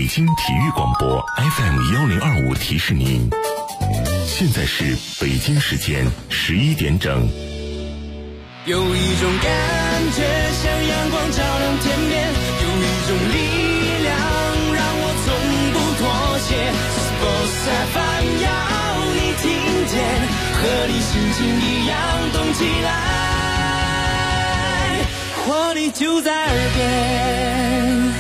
京体育广播 FM1025提示您，现在是北京时间11点整。 有一种感觉像阳光照亮天边，有一种力量让我从不妥协。Sports FM 要你听见，和你心情一样动起来，活力就在耳边。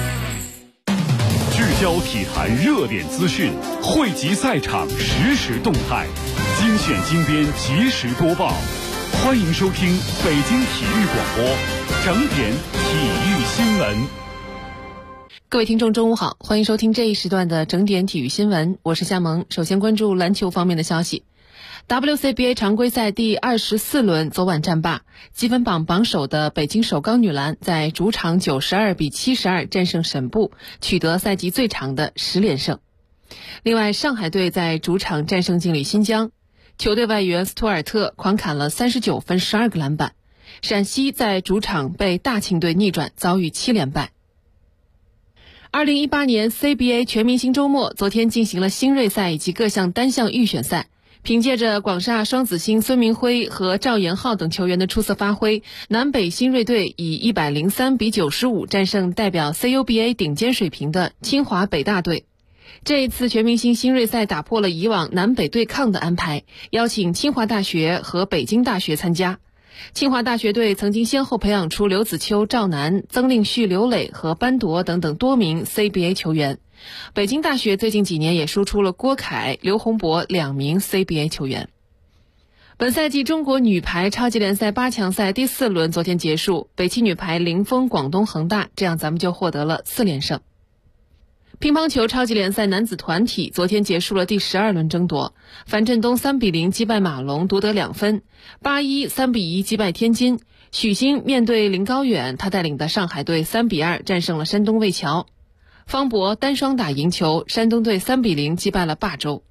聚焦体坛热点资讯，汇集赛场实时动态，精选精编及时播报。欢迎收听北京体育广播整点体育新闻。 各位听众中午好，欢迎收听这一时段的整点体育新闻，我是夏萌。首先关注篮球方面的消息。WCBA 常规赛第24轮昨晚战罢，积分榜榜首的北京首钢女篮在主场92比72战胜沈埠，取得赛季最长的10连胜。另外，上海队在主场战胜劲旅新疆，球队外援斯图尔特狂砍了39分12个篮板。陕西在主场被大庆队逆转，遭遇7连败。2018年 CBA 全明星周末昨天进行了新锐赛以及各项单项预选赛，凭借着广厦双子星孙铭徽和赵延浩等球员的出色发挥，南北新锐队以103比95战胜代表 CUBA 顶尖水平的清华北大队。这一次全明星新锐赛打破了以往南北对抗的安排，邀请清华大学和北京大学参加。清华大学队曾经先后培养出刘子秋、赵楠、曾令旭、刘磊和班铎等等多名 CBA 球员。北京大学最近几年也输出了郭凯、刘洪博2名 CBA 球员。本赛季中国女排超级联赛8强赛第4轮昨天结束，北汽女排零封广东恒大，这样咱们就获得了4连胜。乒乓球超级联赛男子团体昨天结束了第12轮争夺，樊振东3比0击败马龙夺得2分，8-1、3比1击败天津。许昕面对林高远，他带领的上海队3比2战胜了山东魏桥。方博单双打赢球，山东队3比0击败了霸州。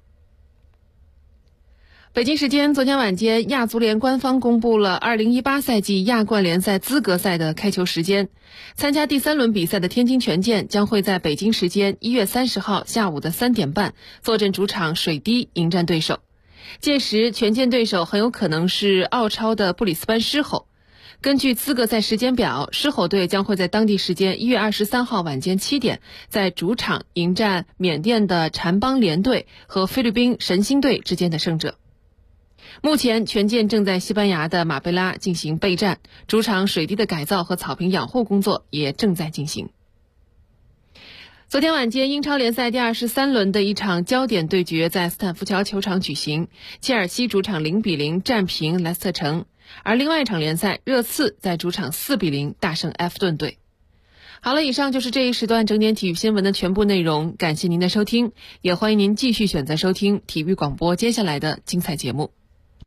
北京时间昨天晚间，亚足联官方公布了2018赛季亚冠联赛资格赛的开球时间。参加第3轮比赛的天津权健将会在北京时间1月30号下午的3点半坐镇主场水滴迎战对手。届时权健对手很有可能是澳超的布里斯班狮吼。根据资格赛时间表，狮吼队将会在当地时间1月23号晚间7点在主场迎战缅甸的禅邦联队和菲律宾神星队之间的胜者。目前权健正在西班牙的马贝拉进行备战，主场水滴的改造和草坪养护工作也正在进行。昨天晚间，英超联赛第23轮的一场焦点对决在斯坦福桥球场举行，切尔西主场0比0战平莱斯特城，而另外一场联赛，热刺在主场4比0大胜埃弗顿队。好了，以上就是这一时段整点体育新闻的全部内容，感谢您的收听，也欢迎您继续选择收听体育广播接下来的精彩节目。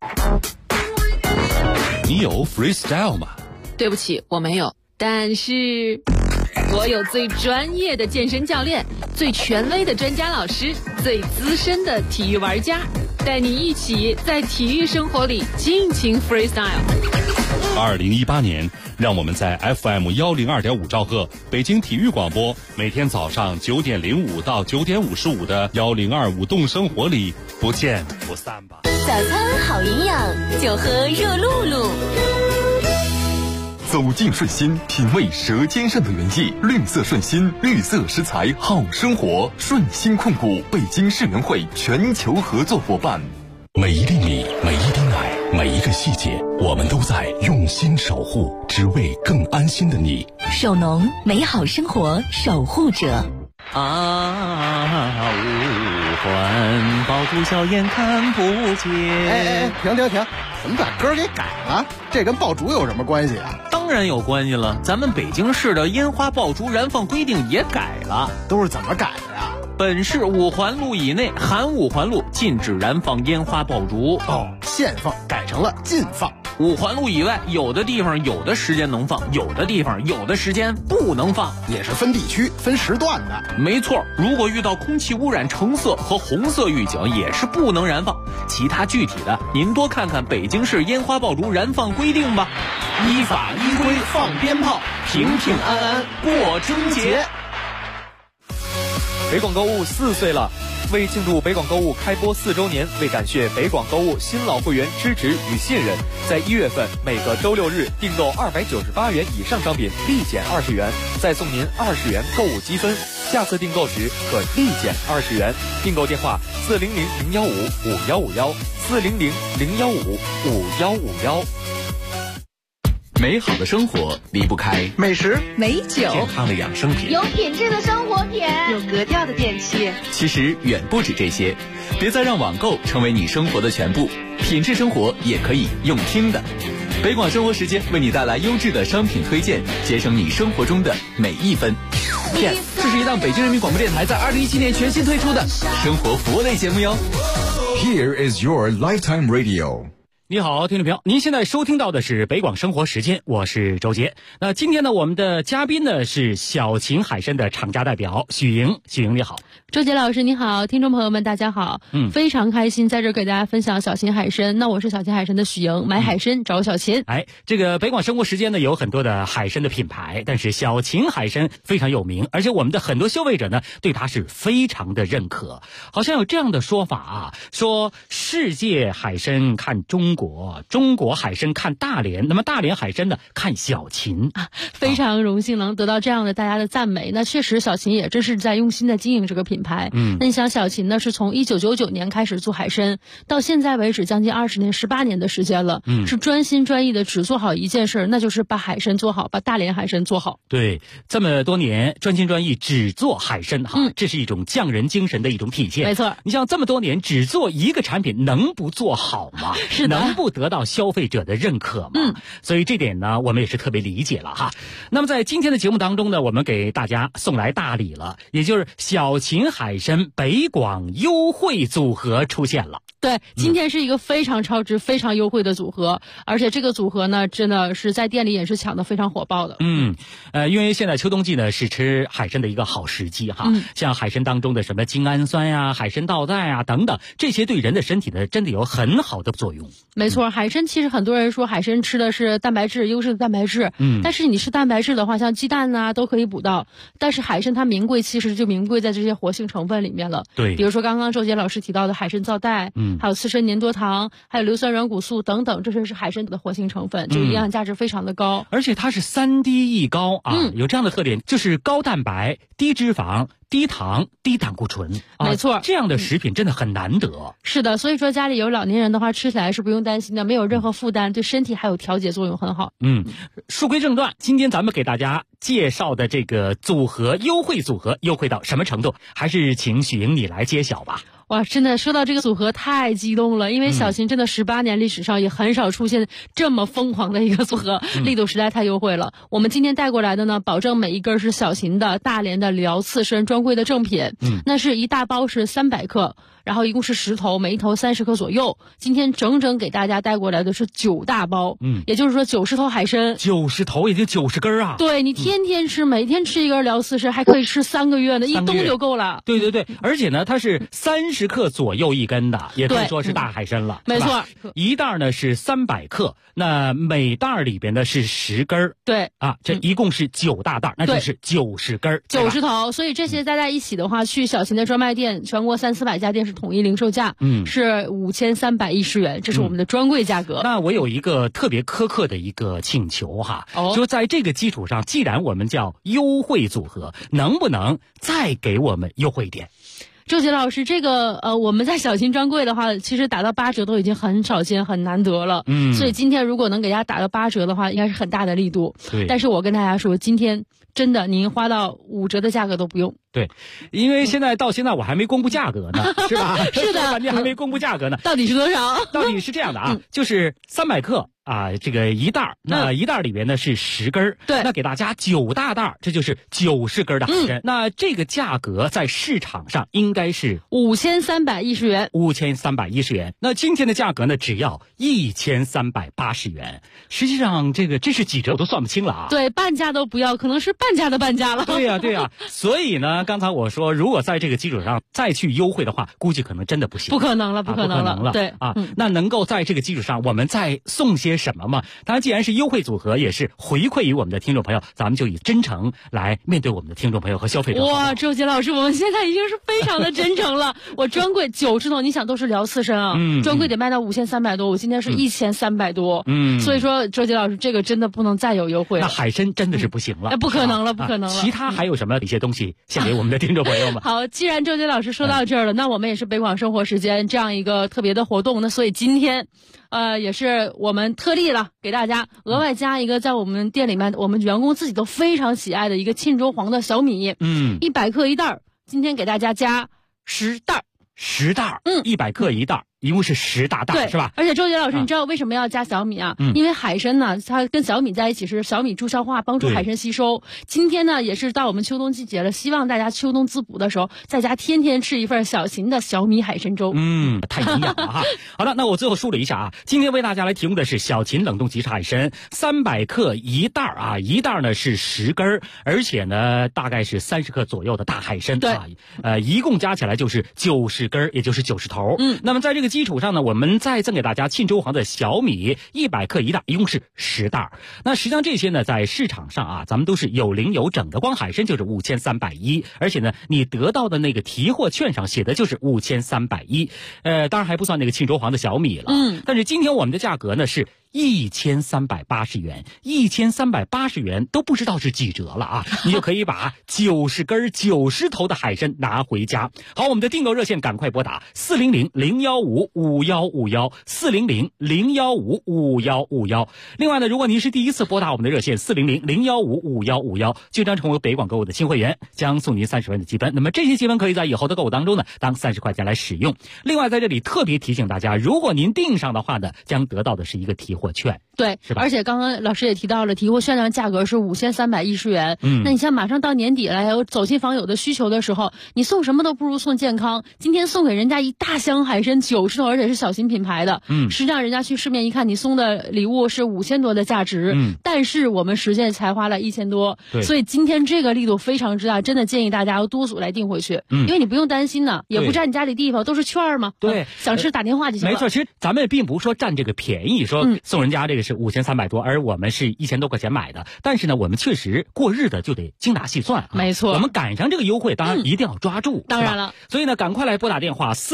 你有 freestyle 吗？ 对不起，我没有，但是我有最专业的健身教练，最权威的专家老师，最资深的体育玩家，带你一起在体育生活里尽情 freestyle。 2018年，让我们在 FM102.5兆赫北京体育广播每天早上9点05到9点55的1025动生活里不见不散吧。 早餐好营养，就喝热露露。 走进顺心，品味舌尖上的原意。绿色顺心，绿色食材好生活。顺心控股北京市联会全球合作伙伴。 每一粒米，每一滴奶，每一个细节，我们都在用心守护，只为更安心的你。 手农，美好生活守护者。 五环爆竹硝烟看不见。 停！怎么把歌给改了？这跟爆竹有什么关系啊？ 当然有关系了，咱们北京市的烟花爆竹燃放规定也改了。 都是怎么改的呀？ 本市5环路以内含5环路禁止燃放烟花爆竹。 限放改成了禁放。 5环路以外，有的地方有的时间能放，有的地方有的时间不能放， 也是分地区分时段的。 没错，如果遇到空气污染橙色和红色预警，也是不能燃放。其他具体的，您多看看北京市烟花爆竹燃放规定吧。依法依规放鞭炮，平平安安过春节。 北广购物4岁了。为庆祝北广购物开播4周年，为感谢北广购物新老会员支持与信任，在1月份每个周6日订购298元以上商品立减20元，再送您20元购物积分，下次订购时可立减20元。订购电话400-015-5151，400-015-5151。 美好的生活离不开美食、 美酒、 健康的养生品， 有品质的生活品， 有格调的电器。 其实远不止这些，别再让网购成为你生活的全部，品质生活也可以用听的。北广生活时间为你带来优质的商品推荐，节省你生活中的每一分。Yes， 这是一档北京人民广播电台在2017年全新推出的生活服务类节目哟。 Here is your lifetime radio。 你好，听众朋友，您现在收听到的是北广生活时间，我是周杰。那今天呢，我们的嘉宾呢是小秦海参的厂家代表许莹。许莹你好。 周杰老师你好，听众朋友们大家好。非常开心在这给大家分享小秦海参。那我是小秦海参的许莹，买海参找小秦。 这个北广生活时间呢有很多的海参的品牌，但是小秦海参非常有名，而且我们的很多消费者呢对它是非常的认可。好像有这样的说法啊，说世界海参看中国，中国海参看大连，那么大连海参呢看小秦啊。非常荣幸能得到这样的大家的赞美。那确实小秦也真是在用心的经营这个品牌。那你想小秦呢是从1999年开始做海参，到现在为止将近20年18年的时间了，是专心专意的只做好一件事，那就是把海参做好，把大连海参做好。 对，这么多年专心专意只做海参这是一种匠人精神的一种体现。 没错， 你像这么多年只做一个产品，能不做好吗？ 是的， 能不得到消费者的认可吗？所以这点呢我们也是特别理解了哈。那么在今天的节目当中呢，我们给大家送来大礼了，也就是小秦海参北广优惠组合出现了。 对，今天是一个非常超值、非常优惠的组合，而且这个组合呢，真的是在店里也是抢得非常火爆的。 因为现在秋冬季呢是吃海参的一个好时机哈。像海参当中的什么精氨酸呀、海参皂苷啊等等，这些对人的身体呢真的有很好的作用。 没错，海参其实很多人说海参吃的是蛋白质，优质的蛋白质。但是你吃蛋白质的话，像鸡蛋啊都可以补到，但是海参它名贵，其实就名贵在这些活性成分里面了。 对， 比如说刚刚周杰老师提到的海参皂苷，还有刺身粘多糖，还有硫酸软骨素等等，这些是海参的活性成分，这个营养价值非常的高。 而且它是3低一高啊，有这样的特点，就是高蛋白、低脂肪、低糖、低胆固醇。 没错， 这样的食品真的很难得。 是的，所以说家里有老年人的话，吃起来是不用担心的，没有任何负担，对身体还有调节作用很好。 书归正传，今天咱们给大家介绍的这个组合优惠组合，优惠到什么程度？还是请许莹你来揭晓吧。 哇，真的说到这个组合太激动了，因为小秦真的18年历史上也很少出现这么疯狂的一个组合，力度实在太优惠了。我们今天带过来的呢，保证每一根是小秦的大连的辽刺参专柜的正品，那是一大包是300克，然后一共是10头，每一头30克左右。今天整整给大家带过来的是9大包，也就是说90头海参 ，90头也就90根啊。 对，你天天吃，每天吃一根辽刺参，还可以吃3个月呢，一冬就够了。 对，而且呢，它是30克左右一根的，也可以说是大海参了。 没错， 一袋呢是300克，那每袋里边呢是10根。 对啊，这一共是9大袋，那就是90根 ，90头。所以这些加在一起的话，去小秦的专卖店，全国300-400家店是统一零售价，是5310元，这是我们的专柜价格。 那我有一个特别苛刻的一个请求哈，就在这个基础上，既然我们叫优惠组合，能不能再给我们优惠一点？ 周杰老师，这个我们在小秦专柜的话，其实打到8折都已经很少见、很难得了。所以今天如果能给大家打到8折的话，应该是很大的力度。 对， 但是我跟大家说，今天真的您花到5折的价格都不用。 对，因为到现在我还没公布价格呢，是吧？ 是的， 半天还没公布价格呢。 到底是多少？ 到底是这样的啊，就是300克啊，这个一袋，那一袋里面呢是10根， 对， 那给大家9大袋，这就是90根的海参。那这个价格在市场上应该是 5310元 ，5310元。那今天的价格呢，只要1380元。实际上这是几折我都算不清了啊。 对，半价都不要，可能是半价的半价了。 对呀。所以呢，刚才我说，如果在这个基础上再去优惠的话，估计可能真的不行。 不可能了。对啊，那能够在这个基础上，我们再送些些什么吗？当然，既然是优惠组合，也是回馈于我们的听众朋友，咱们就以真诚来面对我们的听众朋友和消费者。 哇，周杰老师，我们现在已经是非常的真诚了。我专柜90头，你想都是聊刺身啊，专柜得卖到5300多，我今天是1300多，所以说周杰老师这个真的不能再有优惠了。 那海参真的是不行了， 不可能了，不可能了。 其他还有什么一些东西献给我们的听众朋友们？ 好，既然周杰老师说到这儿了，那我们也是北广生活时间这样一个特别的活动，那所以今天也是我们特例了，给大家额外加一个在我们店里面我们员工自己都非常喜爱的一个沁州黄的小米，100克一袋，今天给大家加10袋 ，10袋，100克一袋。一共是10大袋，是吧？ 而且周杰老师，你知道为什么要加小米啊？因为海参呢，它跟小米在一起是小米助消化，帮助海参吸收。今天呢，也是到我们秋冬季节了，希望大家秋冬滋补的时候，在家天天吃一份小秦的小米海参粥。 太营养了哈。好的，那我最后梳理一下啊，今天为大家来提供的是小秦冷冻即食海参，300克一袋啊，一袋呢是10根，而且呢大概是30克左右的大海参啊，一共加起来就是90根，也就是90头。那么在这个基础上呢，我们再赠给大家沁州黄的小米100克一袋，一共是10袋。那实际上这些呢，在市场上啊，咱们都是有零有整的，光海参就是5310，而且呢，你得到的那个提货券上写的就是5310，当然还不算那个沁州黄的小米了。但是今天我们的价格呢是1380元，1380元都不知道是几折了啊！你就可以把90根90头的海参拿回家。好，我们的订购热线赶快拨打400-015-5151，400-015-5151。另外呢，如果您是第一次拨打我们的热线400-015-5151，就将成为北广购物的新会员，将送您30元的积分。那么这些积分可以在以后的购物当中呢，当30块钱来使用。另外在这里特别提醒大家，如果您订上的话呢，将得到的是一个提货券。 对， 是吧？ 而且刚刚老师也提到了，提货券的价格是5310元。那你像马上到年底了，有走亲访友的需求的时候，你送什么都不如送健康。今天送给人家一大箱海参90头，而且是小型品牌的。实际上人家去市面一看，你送的礼物是5000多的价值，但是我们实践才花了1000多。所以今天这个力度非常之大，真的建议大家要多组来订回去，因为你不用担心呢，也不占你家里地方，都是券嘛。 对， 想吃打电话就行了。 没错，其实咱们并不是说占这个便宜，说送人家这个是5300多，而我们是1000多块钱买的。但是呢，我们确实过日子就得精打细算。 没错， 我们赶上这个优惠，当然一定要抓住。 当然了， 所以呢，赶快来拨打电话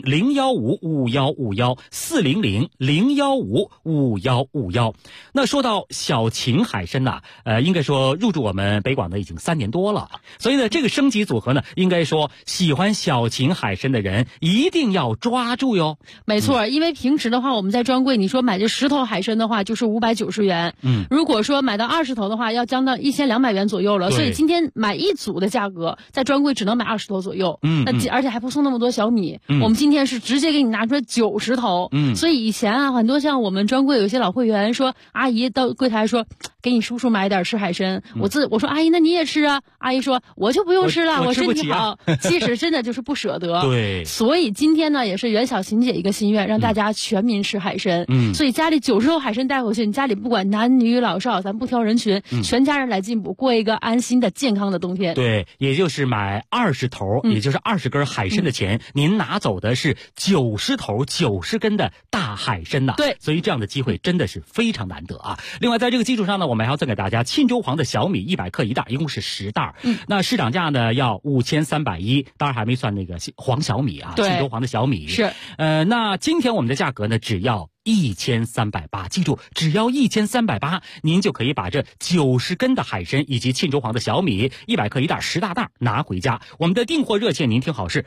400-015-5151，400-015-5151。那说到小秦海参呐，应该说入驻我们北广的已经3年多了。所以呢，这个升级组合呢，应该说喜欢小秦海参的人一定要抓住哟。 没错，因为平时的话，我们在专柜，你说买这10头海参的话，就是590元。如果说买到20头的话，要将到1200元左右了。所以今天买一组的价格，在专柜只能买20头左右。而且还不送那么多小米。我们今天是直接给你拿出来90头。所以以前啊，很多像我们专柜有些老会员说，阿姨到柜台说，给你叔叔买点吃海参。我说阿姨，那你也吃啊？阿姨说我就不用吃了，我身体好。其实真的就是不舍得。 对。 所以今天呢，也是袁小琴姐一个心愿，让大家全民吃海参。所以家里90头海参带回去，你家里不管男女老少，咱不挑人群，全家人来进补，过一个安心的健康的冬天。 对，也就是买20头，也就是20根海参的钱，您拿走的是90头90根的大海参呐。 对， 所以这样的机会真的是非常难得啊。另外在这个基础上呢，我们还要赠给大家沁州黄的小米100克一袋，一共是10袋。那市场价呢要5310，当然还没算那个黄小米啊，沁州黄的小米是。 那今天我们的价格呢只要1380，记住，只要1380，您就可以把这90根的海参以及沁州黄的小米100克一袋10大袋拿回家。我们的订货热线您听好是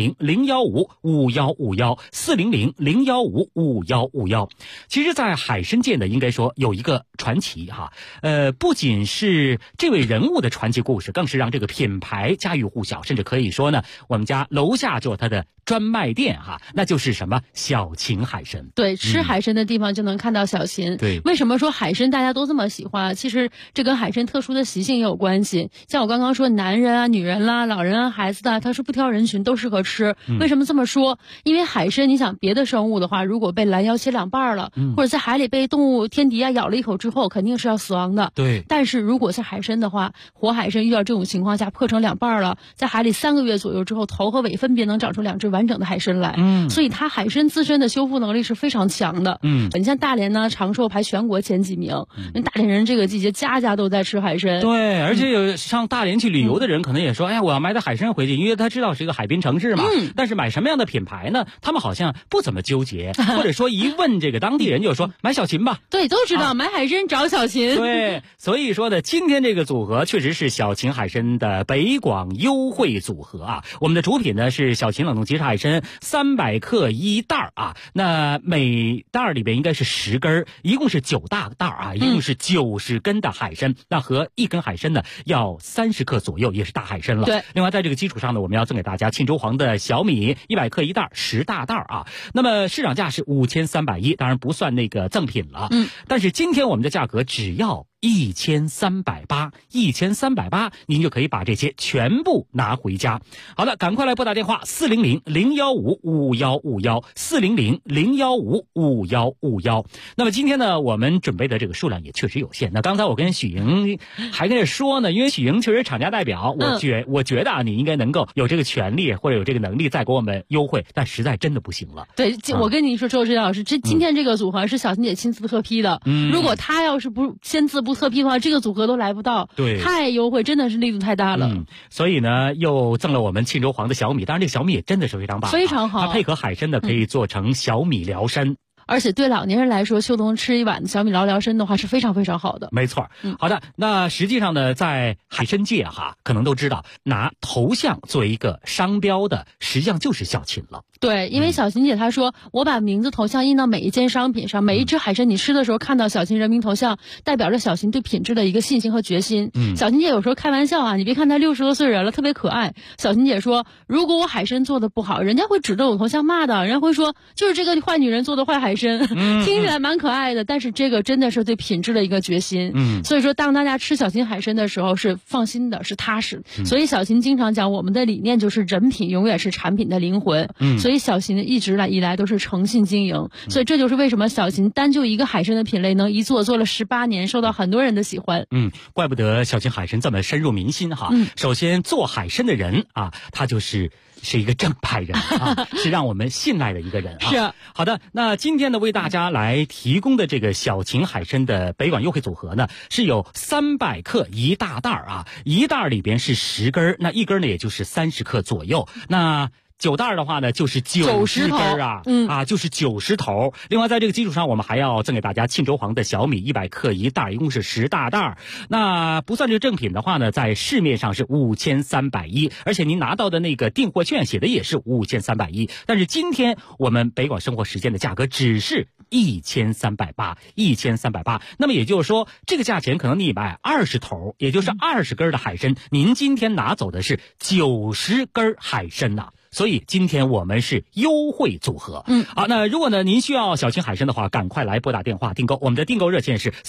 400-015-5151，400-015-5151。其实在海参界呢，应该说有一个传奇哈，不仅是这位人物的传奇故事，更是让这个品牌家喻户晓，甚至可以说呢，我们家楼下就有它的专卖店哈，那就是什么小秦海参。 对，吃海参的地方就能看到小秦。 对， 为什么说海参大家都这么喜欢？其实这跟海参特殊的习性也有关系。像我刚刚说，男人啊、女人啦、老人啊、孩子的，他是不挑人群，都适合吃。为什么这么说？因为海参，你想别的生物的话，如果被拦腰切2半了，或者在海里被动物天敌啊咬了一口之后，肯定是要死亡的。 对。 但是如果是海参的话，活海参遇到这种情况下破成2半了，在海里3个月左右之后，头和尾分别能长出2只完整的海参来。所以它海参自身的修复能力是非常强。 强的。你像大连呢，长寿排全国前几名。大连人这个季节家家都在吃海参。 对，而且有上大连去旅游的人可能也说，哎呀，我要买点海参回去，因为他知道是一个海滨城市嘛。但是买什么样的品牌呢？他们好像不怎么纠结，或者说一问这个当地人就说买小秦吧。 对，都知道买海参找小秦。 对，所以说呢，今天这个组合确实是小秦海参的北广优惠组合啊。我们的主品呢是小秦冷冻即食海参300克1袋啊，那每袋里边应该是10根，一共是9大袋啊，一共是90根的海参，那和1根海参呢要30克左右，也是大海参了。 对， 另外在这个基础上呢，我们要赠给大家沁州黄的小米100克1袋10大袋啊，那么市场价是5310，当然不算那个赠品了。但是今天我们的价格只要1380，1380，您就可以把这些全部拿回家。好的，赶快来拨打电话400-015-5151，400-015-5151。那么今天呢，我们准备的这个数量也确实有限。那刚才我跟许莹还跟着说呢，因为许莹确实厂家代表，我觉得啊，你应该能够有这个权利或者有这个能力再给我们优惠，但实在真的不行了。 对，我跟你说，周志老师，今天这个组合是小秦姐亲自特批的。如果她要是不签字不特批的话，这个组合都来不到。 对， 太优惠，真的是力度太大了。 所以呢，又赠了我们沁州黄的小米，当然这个小米也真的是非常棒， 非常好。 它配合海参的可以做成小米辽参。 而且对老年人来说，秋冬吃一碗小米辽参的话是非常非常好的。 没错。好的，那实际上呢，在海参界可能都知道，拿头像作为一个商标的，实际上就是小秦了。 对，因为小秦姐她说，我把名字头像印到每一件商品上，每一只海参你吃的时候看到小秦人民头像，代表着小秦对品质的一个信心和决心。小秦姐有时候开玩笑啊，你别看她60多岁人了，特别可爱。小秦姐说，如果我海参做的不好，人家会指着我头像骂的，人家会说就是这个坏女人做的坏海参。听起来蛮可爱的，但是这个真的是对品质的一个决心。所以说当大家吃小秦海参的时候是放心的，是踏实。所以小秦经常讲，我们的理念就是人品永远是产品的灵魂。所以小秦一直以来都是诚信经营。所以这就是为什么小秦单就一个海参的品类能一做了18年，受到很多人的喜欢。 怪不得小秦海参这么深入民心哈。首先做海参的人啊，他是一个正派人啊，是让我们信赖的一个人啊。 是。 好的，那今天呢为大家来提供的这个小秦海参的北广优惠组合呢，是有300克1大袋啊，一袋里边是10根，那一根呢也就是30克左右。那9袋的话呢，就是90根啊，就是90头。另外，在这个基础上，我们还要赠给大家沁州黄的小米100克1袋，一共是10大袋。那不算这个正品的话呢，在市面上是5310，而且您拿到的那个订货券写的也是5310。但是今天我们北广生活时间的价格只是1380，1380。那么也就是说，这个价钱可能你买20头，也就是20根的海参，您今天拿走的是90根海参呐。所以今天我们是优惠组合。好，那如果呢您需要小秦海参的话，赶快来拨打电话订购。我们的订购热线是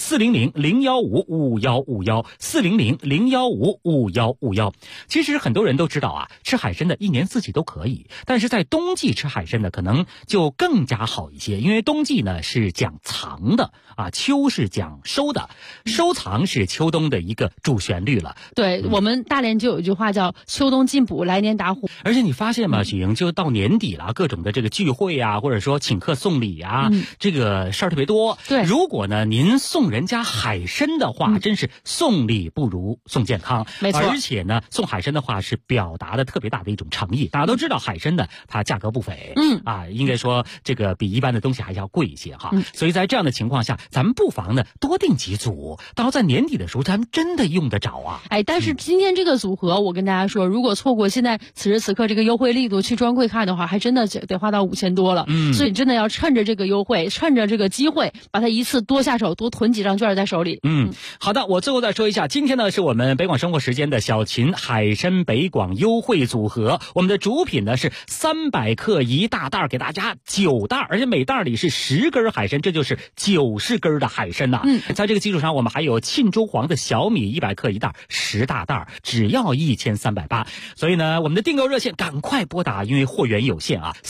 400-015-5151，400-015-5151。其实很多人都知道啊，吃海参的一年四季都可以，但是在冬季吃海参的可能就更加好一些，因为冬季呢是讲藏的啊，秋是讲收的，收藏是秋冬的一个主旋律了。 对，我们大连就有一句话叫秋冬进补，来年打虎。 而且你发现许莹，就到年底了，各种的这个聚会啊，或者说请客送礼啊，这个事儿特别多。 对， 如果呢您送人家海参的话，真是送礼不如送健康。 没错。 而且呢，送海参的话是表达的特别大的一种诚意。大家都知道海参呢，它价格不菲，应该说这个比一般的东西还要贵一些哈。所以在这样的情况下，咱们不妨呢多订几组，到时候在年底的时候，咱们真的用得着啊。 但是今天这个组合，我跟大家说，如果错过现在此时此刻这个优惠力度去专柜看的话，还真的得花到5000多了。所以真的要趁着这个优惠，趁着这个机会，把它一次多下手，多囤几张券在手里。 好的，我最后再说一下，今天呢是我们北广生活时间的小秦海参北广优惠组合，我们的主品呢是300克1大袋，给大家9袋，而且每袋里是10根海参，这就是90根的海参呐。在这个基础上，我们还有沁州黄的小米100克1袋10大袋，只要1380。所以呢，我们的订购热线赶快拨打，因为货源有限啊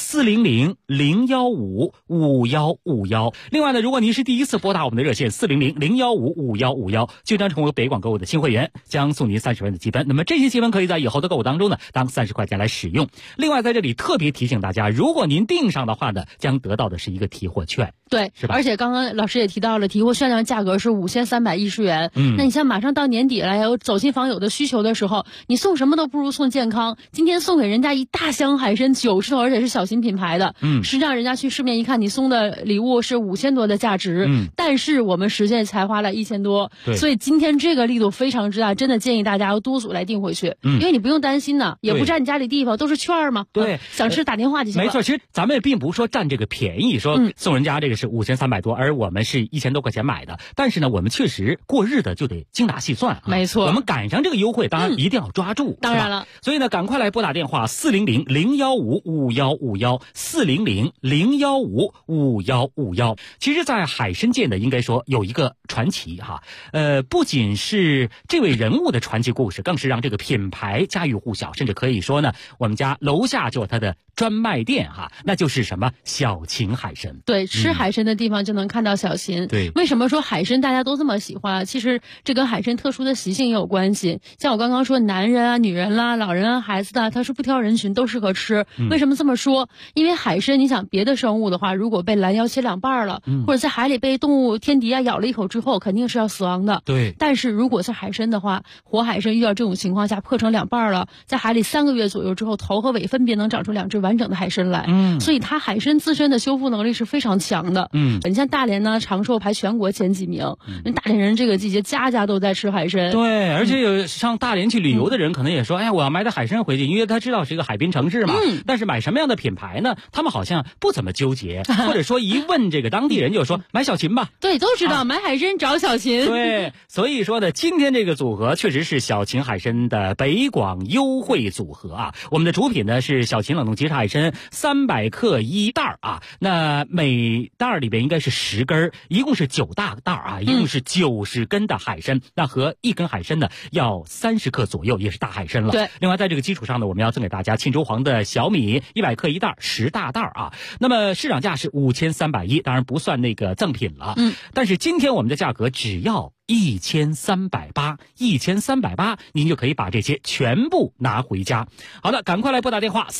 ，400-015-5151。另外呢，如果您是第一次拨打我们的热线400-015-5151，就将成为北广购物的新会员，将送您30元的积分。那么这些积分可以在以后的购物当中呢，当30块钱来使用。另外在这里特别提醒大家，如果您订上的话呢，将得到的是一个提货券。 对， 是吧？ 而且刚刚老师也提到了，提货券的价格是5310元。那你像马上到年底了，有走亲访友的需求的时候，你送什么都不如送健康。今天送给人家一大箱海参90头，而且是小型品牌的。实际上人家去市面一看，你送的礼物是5000多的价值，但是我们实际才花了1000多。所以今天这个力度非常之大，真的建议大家要多组来订回去，因为你不用担心呢，也不占你家里地方，都是券嘛。 对， 想吃打电话就行了。 没错，其实咱们也并不是说占这个便宜，说送人家这个是5300多，而我们是1000多块钱买的。但是呢，我们确实过日子就得精打细算啊。 没错， 我们赶上这个优惠，当然一定要抓住。 当然了， 所以呢，赶快来拨打电话400-015-5151，400-015-5151。其实，在海参界呢，应该说有一个传奇哈，不仅是这位人物的传奇故事，更是让这个品牌家喻户晓，甚至可以说呢，我们家楼下就有它的专卖店哈，那就是什么小秦海参。 对，吃海参的地方就能看到小秦。 对， 为什么说海参大家都这么喜欢？其实这跟海参特殊的习性也有关系。像我刚刚说，男人啊、女人啦、老人啊、孩子的，它是不挑人群，都适合吃。为什么这么说？因为海参，你想别的生物的话，如果被拦腰切2半了，或者在海里被动物天敌啊咬了一口之后，肯定是要死亡的。 对。 但是如果是海参的话，活海参遇到这种情况下破成2半了，在海里3个月左右之后，头和尾分别能长出2只完整的海参来。所以它海参自身的修复能力是非常强的。你像大连呢，长寿排全国前几名。大连人这个季节家家都在吃海参。 对，而且有上大连去旅游的人可能也说，哎呀，我要买点海参回去，因为他知道是一个海滨城市嘛。但是买什么样的品牌呢？他们好像不怎么纠结，或者说一问这个当地人就说买小秦吧。 对，都知道买海参找小秦。 对，所以说呢，今天这个组合确实是小秦海参的北广优惠组合啊。我们的主品呢是小秦冷冻即食海参300克1袋啊，那每袋里边应该是10根，一共是9大袋啊，一共是90根的海参，那和1根海参呢要30克左右，也是大海参了。 对， 另外在这个基础上呢，我们要赠给大家沁州黄的小米100克1袋10大袋啊。那么市场价是5310，当然不算那个赠品了。但是今天我们的价格只要1380，1380，您就可以把这些全部拿回家。好的，赶快来拨打电话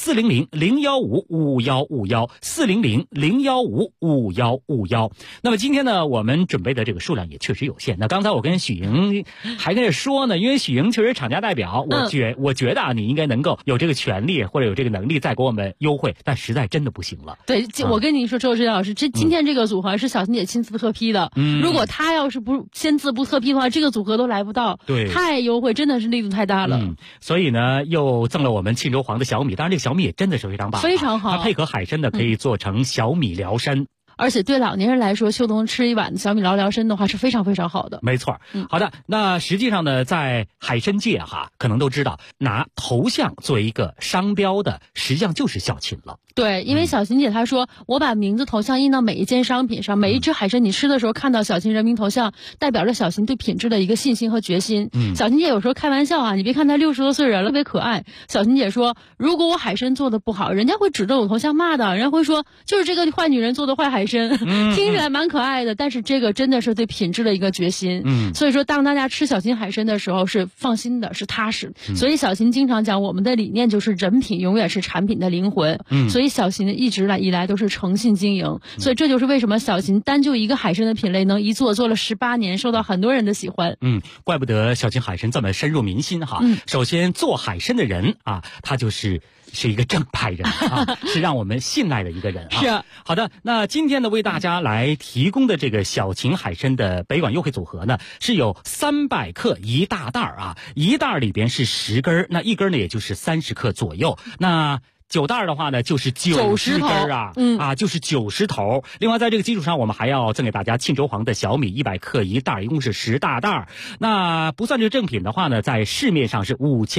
400-015-5151，400-015-5151。那么今天呢，我们准备的这个数量也确实有限。那刚才我跟许莹还跟着说呢，因为许莹确实厂家代表，我觉得啊，你应该能够有这个权利或者有这个能力再给我们优惠，但实在真的不行了。 对，我跟你说，周志老师，今天这个组合是小秦姐亲自特批的。如果她要是不签字不特批的话，这个组合都来不到。 对， 太优惠，真的是力度太大了。 所以呢，又赠了我们沁州黄的小米，当然这个小米也真的是非常棒， 非常好。 它配合海参的可以做成小米辽参。 而且对老年人来说，秋冬吃一碗小米辽参的话是非常非常好的。 没错。好的，那实际上呢，在海参界可能都知道，拿头像作为一个商标的，实际上就是小秦了。 对，因为小秦姐她说，我把名字头像印到每一件商品上，每一只海参你吃的时候看到小秦人民头像，代表着小秦对品质的一个信心和决心。小秦姐有时候开玩笑啊，你别看她60多岁人了，特别可爱。小秦姐说，如果我海参做的不好，人家会指着我头像骂的，人家会说就是这个坏女人做的坏海参。听起来蛮可爱的，但是这个真的是对品质的一个决心。所以说当大家吃小秦海参的时候是放心的，是踏实。所以小秦经常讲，我们的理念就是人品永远是产品的灵魂。所以小秦一直以来都是诚信经营。所以这就是为什么小秦单就一个海参的品类能一做了18年，受到很多人的喜欢。 怪不得小秦海参这么深入民心哈。首先做海参的人啊，他是一个正派人啊，是让我们信赖的一个人啊。 是。 好的，那今天呢，为大家来提供的这个小秦海参的北广优惠组合呢，是有300克1大袋啊，一袋里边是10根，那一根呢也就是30克左右。那9袋的话呢，就是90根啊，就是90头。另外，在这个基础上，我们还要赠给大家沁州黄的小米100克1袋，一共是10大袋。那不算这个正品的话呢，在市面上是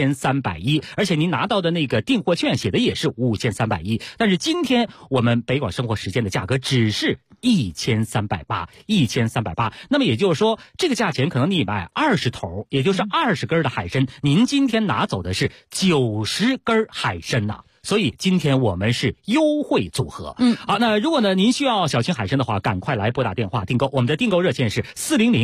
5310，而且您拿到的那个订货券写的也是5310。但是今天我们北广生活时间的价格只是1380，1380。那么也就是说，这个价钱可能你买20头，也就是20根的海参，您今天拿走的是90根海参呐。 所以今天我们是优惠组合。好，那如果呢您需要小青海参的话，赶快来拨打电话订购。我们的订购热线是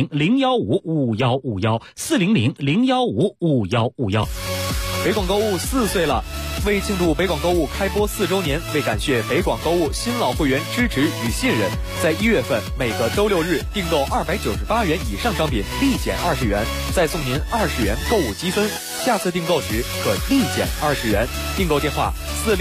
400-015-5151，400-015-5151。 北广购物4岁了，为庆祝北广购物开播4周年，为感谢北广购物新老会员支持与信任，在1月份每个周6日订购298元以上商品立减20元，再送您20元购物积分，下次订购时可立减20元。订购电话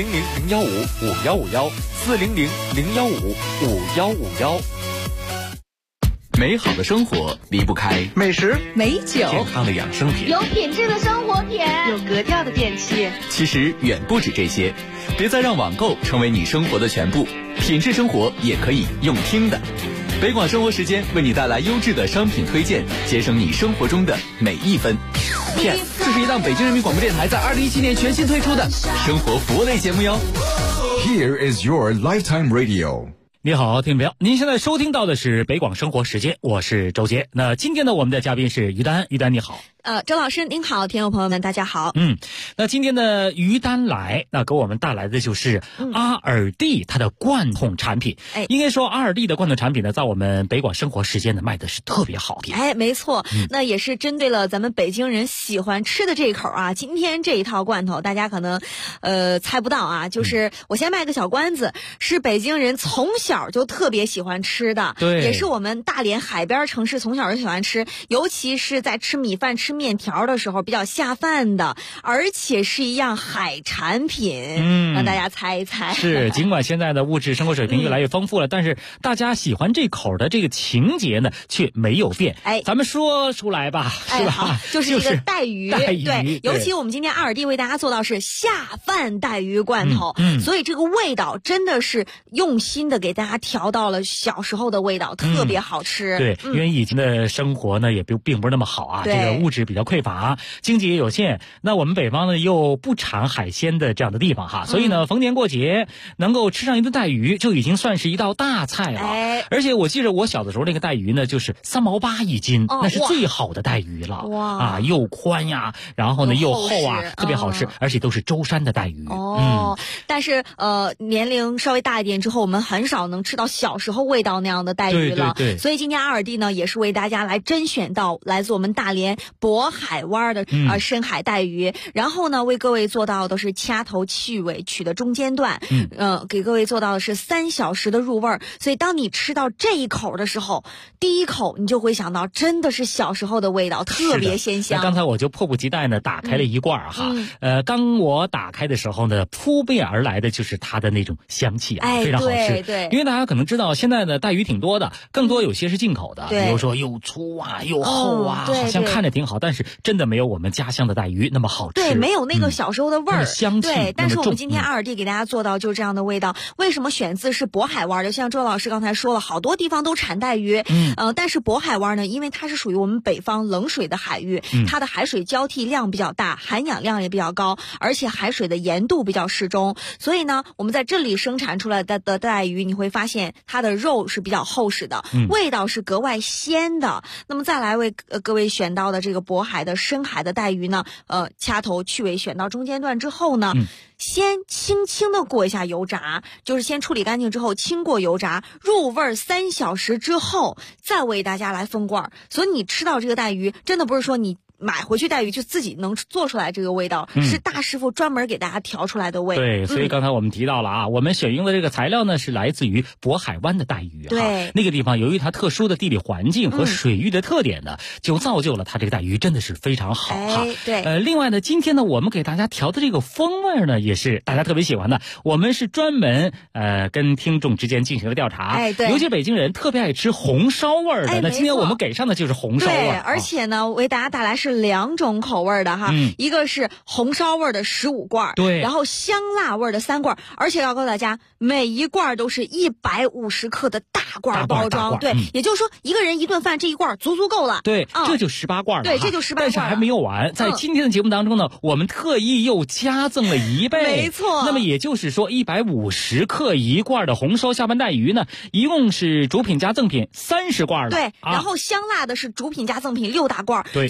400-015-5151，400-015-5151。 美好的生活离不开美食、 美酒、 健康的养生品， 有品质的生活品， 有格调的电器。 其实远不止这些，别再让网购成为你生活的全部，品质生活也可以用听的。北广生活时间为你带来优质的商品推荐，节省你生活中的每一分。PS， 这是一档北京人民广播电台在2017年全新推出的生活服务类节目哟。 Here is your lifetime radio。 你好，听众朋友，您现在收听到的是北广生活时间，我是周杰。那今天呢，我们的嘉宾是于丹，于丹你好。 周老师您好，听众朋友们大家好。 那今天的于丹来，那给我们带来的就是阿尔蒂它的罐头产品。应该说阿尔蒂的罐头产品呢，在我们北广生活时间呢卖的是特别好的。 没错，那也是针对了咱们北京人喜欢吃的这一口啊。今天这一套罐头，大家可能猜不到啊，就是我先卖个小关子，是北京人从小就特别喜欢吃的， 对， 也是我们大连海边城市从小就喜欢吃，尤其是在吃米饭、吃面条的时候比较下饭的，而且是一样海产品。让大家猜一猜。 是，尽管现在的物质生活水平越来越丰富了，但是大家喜欢这口的这个情节呢却没有变。咱们说出来吧，是吧？ 好，就是一个带鱼。 对， 尤其我们今天阿尔蒂为大家做到是下饭带鱼罐头，所以这个味道真的是用心的给大家调到了小时候的味道，特别好吃。 对，因为以前的生活呢也并不是那么好啊，这个物质比较匮乏，经济也有限。那我们北方呢又不产海鲜的这样的地方哈，所以呢逢年过节能够吃上一顿带鱼就已经算是一道大菜了。而且我记得我小的时候那个带鱼呢就是3毛8一斤，那是最好的带鱼了。哇，又宽呀，然后呢又厚啊，特别好吃，而且都是舟山的带鱼。 但是年龄稍微大一点之后，我们很少能吃到小时候味道那样的带鱼了。 对， 所以今天阿尔蒂呢也是为大家来甄选到来自我们大连渤海湾的深海带鱼，然后呢为各位做到的是掐头去尾取的中间段，给各位做到的是3小时的入味儿。所以当你吃到这一口的时候，第一口你就会想到真的是小时候的味道，特别鲜香。 刚才我就迫不及待呢打开了一罐哈，当我打开的时候呢，扑面而来的就是它的那种香气啊，非常好吃。 对， 因为大家可能知道现在的带鱼挺多的，更多有些是进口的，比如说又粗啊又厚啊，好像看着挺好，但是真的没有我们家乡的带鱼那么好吃。 对，没有那个小时候的味儿， 香气。 对，但是我们今天阿尔蒂给大家做到就是这样的味道。为什么选自是渤海湾？就像周老师刚才说了，好多地方都产带鱼，但是渤海湾呢，因为它是属于我们北方冷水的海域，它的海水交替量比较大，含氧量也比较高，而且海水的盐度比较适中，所以呢，我们在这里生产出来的带鱼，你会发现它的肉是比较厚实的，味道是格外鲜的。那么再来为各位选到的这个渤海的深海的带鱼呢，掐头去尾选到中间段之后呢，先轻轻的过一下油炸，就是先处理干净之后轻过油炸，入味3小时之后再为大家来封罐。所以你吃到这个带鱼，真的不是说你买回去带鱼就自己能做出来这个味道，是大师傅专门给大家调出来的味。 对，所以刚才我们提到了啊，我们选用的这个材料呢是来自于渤海湾的带鱼。 对， 那个地方由于它特殊的地理环境和水域的特点呢，就造就了它这个带鱼真的是非常好哈。 对， 另外呢，今天呢我们给大家调的这个风味呢也是大家特别喜欢的。我们是专门跟听众之间进行了调查， 对， 尤其北京人特别爱吃红烧味的。那今天我们给上的就是红烧味。 对，而且呢为大家带来是2种口味的哈，一个是红烧味的15罐， 对， 然后香辣味的3罐，而且要告诉大家，每一罐都是150克的大罐包装，对，也就是说一个人一顿饭这一罐足够了。 对，这就18罐了。 对，这就18罐。 但是还没有完，在今天的节目当中呢，我们特意又加赠了1倍。 没错。 那么也就是说150克一罐的红烧下饭带鱼呢，一共是主品加赠品30罐了。 对，然后香辣的是主品加赠品6大罐。 对， 所以呢，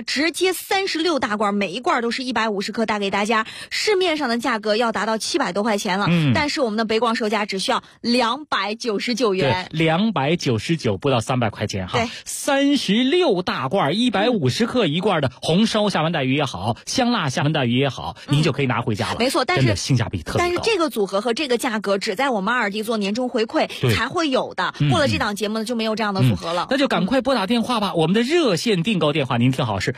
直接36大罐，每一罐都是150克带给大家。市面上的价格要达到700多块钱了，但是我们的北广售价只需要299元， 对，299不到300块钱哈。36大罐150克一罐的红烧下饭带鱼也好，香辣下饭带鱼也好，您就可以拿回家了。 没错，但是真的性价比特别高。 但是这个组合和这个价格只在我们2D做年终回馈才会有的，过了这档节目呢就没有这样的组合了。 那就赶快拨打电话吧，我们的热线订购电话您听好是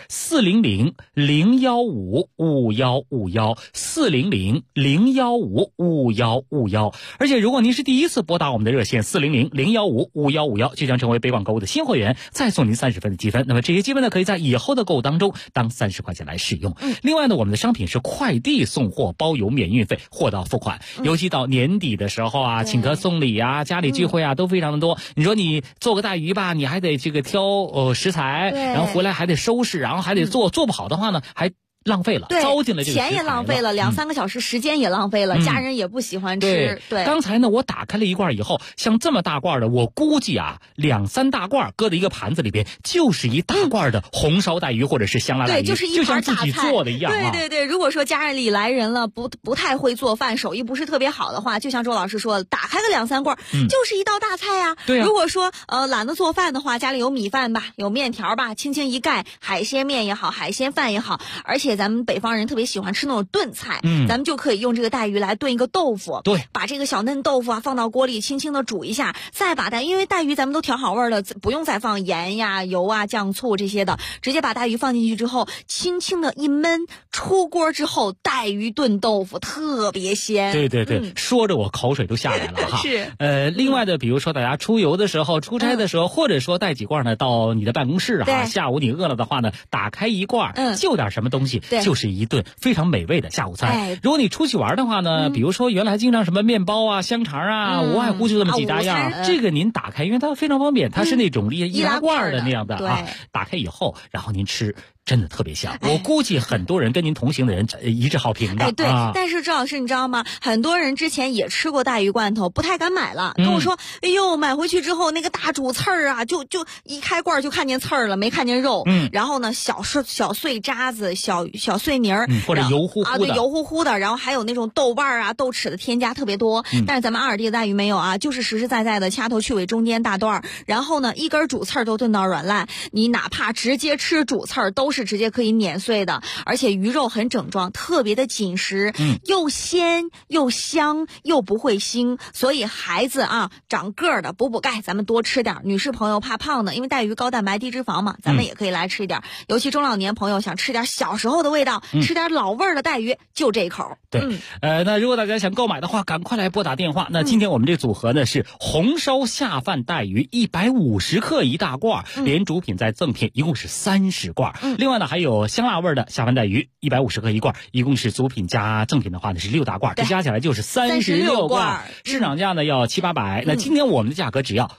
400-015-5151，400-015-5151。而且如果您是第一次拨打我们的热线400-015-5151，就将成为北广购物的新会员，再送您30分的积分。那么这些积分呢，可以在以后的购物当中当30块钱来使用。另外呢，我们的商品是快递送货，包邮免运费，货到付款。尤其到年底的时候啊，请客送礼啊，家里聚会啊，都非常的多。你说你做个带鱼吧，你还得这个挑食材，然后回来还得收拾，然后还得做不好的话呢，还浪费了，糟践了这个钱也浪费了，2-3个小时时间也浪费了，家人也不喜欢吃。对， 刚才呢我打开了一罐以后，像这么大罐的，我估计啊2-3大罐搁在一个盘子里边，就是一大罐的红烧带鱼或者是香辣带鱼， 对，就是一盘大菜， 就像自己做的一样啊。 对，如果说家里来人了，不太会做饭，手艺不是特别好的话，就像周老师说的，打开个2-3罐，就是一道大菜呀。 对啊。 如果说懒得做饭的话，家里有米饭吧，有面条吧，轻轻一盖，海鲜面也好，海鲜饭也好，而且咱们北方人特别喜欢吃那种炖菜，咱们就可以用这个带鱼来炖一个豆腐。 对， 把这个小嫩豆腐啊放到锅里轻轻的煮一下，再把因为带鱼咱们都调好味了，不用再放盐呀、油啊、酱醋这些的，直接把带鱼放进去之后，轻轻的一焖，出锅之后带鱼炖豆腐特别鲜。 对，说着我口水都下来了哈。 是。 另外的，比如说大家出游的时候、出差的时候，或者说带几罐呢到你的办公室啊，下午你饿了的话呢，打开一罐，就点什么东西，就是一顿非常美味的下午餐。如果你出去玩的话呢，比如说原来经常什么面包啊、香肠啊，无外乎就这么几大样。这个您打开，因为它非常方便，它是那种易拉罐的那样的啊。打开以后，然后您吃。真的特别香，我估计很多人跟您同行的人一致好评的。 对，但是周老师你知道吗？很多人之前也吃过带鱼罐头，不太敢买了，跟我说：“哎呦，买回去之后那个大主刺儿啊，就一开罐就看见刺儿了，没看见肉。然后呢，小碎渣子、小碎泥儿， 或者油乎乎的啊，对，油乎乎的。然后还有那种豆瓣啊、豆豉的添加特别多。但是咱们2D的带鱼没有啊，就是实实在在的掐头去尾，中间大段，然后呢，一根主刺儿都炖到软烂。你哪怕直接吃主刺儿，都是直接可以碾碎的，而且鱼肉很整装，特别的紧实，又鲜又香又不会腥，所以孩子啊长个儿的补钙，咱们多吃点。女士朋友怕胖的，因为带鱼高蛋白低脂肪嘛，咱们也可以来吃一点。尤其中老年朋友想吃点小时候的味道，吃点老味儿的带鱼，就这一口。 对，那如果大家想购买的话，赶快来拨打电话。那今天我们这组合呢是红烧下饭带鱼150克一大罐，连主品再赠品，一共是30罐。另外呢还有香辣味的下饭带鱼150克一罐，一共是主品加赠品的话呢是6大罐，这加起来就是36罐。市场价呢要700-800，那今天我们的价格只要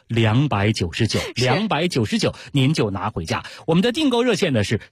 299，您就拿回家。我们的订购热线呢是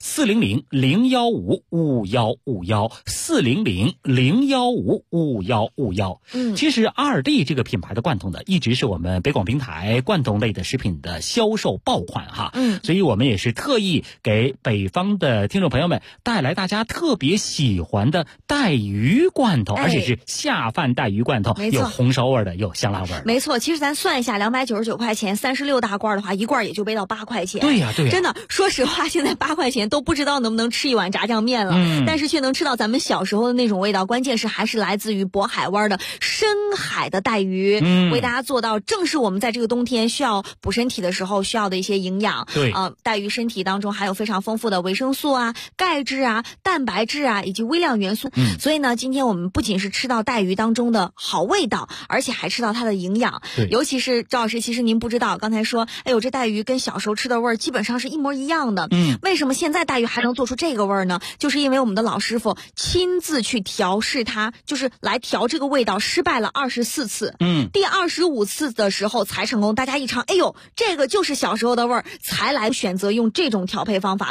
400-015-5151，400-015-5151。其实2D 这个品牌的罐头呢，一直是我们北广平台罐头类的食品的销售爆款哈。所以我们也是特意给北方的听众朋友们带来大家特别喜欢的带鱼罐头，而且是下饭带鱼罐头，有红烧味的，有香辣味的。 没错，其实咱算一下，299块钱，36大罐的话，一罐也就背到8块钱。 对呀， 真的，说实话，现在8块钱都不知道能不能吃一碗炸酱面了，但是却能吃到咱们小时候的那种味道。关键是还是来自于渤海湾的深海的带鱼，为大家做到正是我们在这个冬天需要补身体的时候需要的一些营养。 对带鱼身体当中含有非常丰富的维生素啊、钙质啊、蛋白质啊以及微量元素。所以呢，今天我们不仅是吃到带鱼当中的好味道，而且还吃到它的营养。尤其是赵老师，其实您不知道，刚才说，哎呦，这带鱼跟小时候吃的味儿基本上是一模一样的。为什么现在带鱼还能做出这个味儿呢？就是因为我们的老师傅亲自去调试它，就是来调这个味道，失败了24次。第25次的时候才成功。大家一尝，哎呦，这个就是小时候的味儿，才来选择用这种调配方法给大家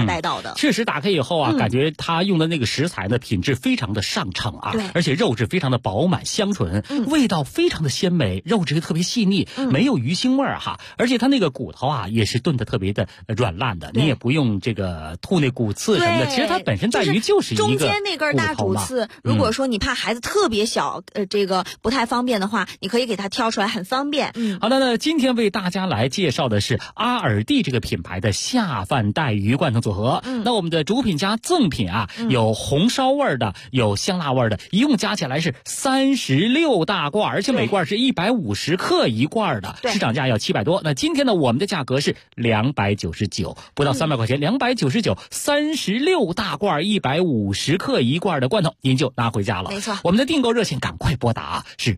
带到的。 确实打开以后啊，感觉它用的那个食材呢，品质非常的上乘啊， 对， 而且肉质非常的饱满香醇，味道非常的鲜美，肉质特别细腻，没有鱼腥味儿哈。而且它那个骨头啊，也是炖的特别的软烂的，你也不用这个吐那骨刺什么的。其实它本身带鱼就是一个中间那根大主刺，如果说你怕孩子特别小，这个不太方便的话，你可以给它挑出来，很方便。 好的，那今天为大家来介绍的是阿尔蒂这个品牌的下饭带鱼罐头组合。那我们的主品加赠品啊，有红烧味的，有香辣味的，一共加起来是36大罐，而且每罐是150克一罐的，市场价要700多。那今天呢，我们的价格是299，不到300块钱，299 36大罐150克一罐的罐头，您就拿回家了。 没错， 我们的订购热线赶快拨打是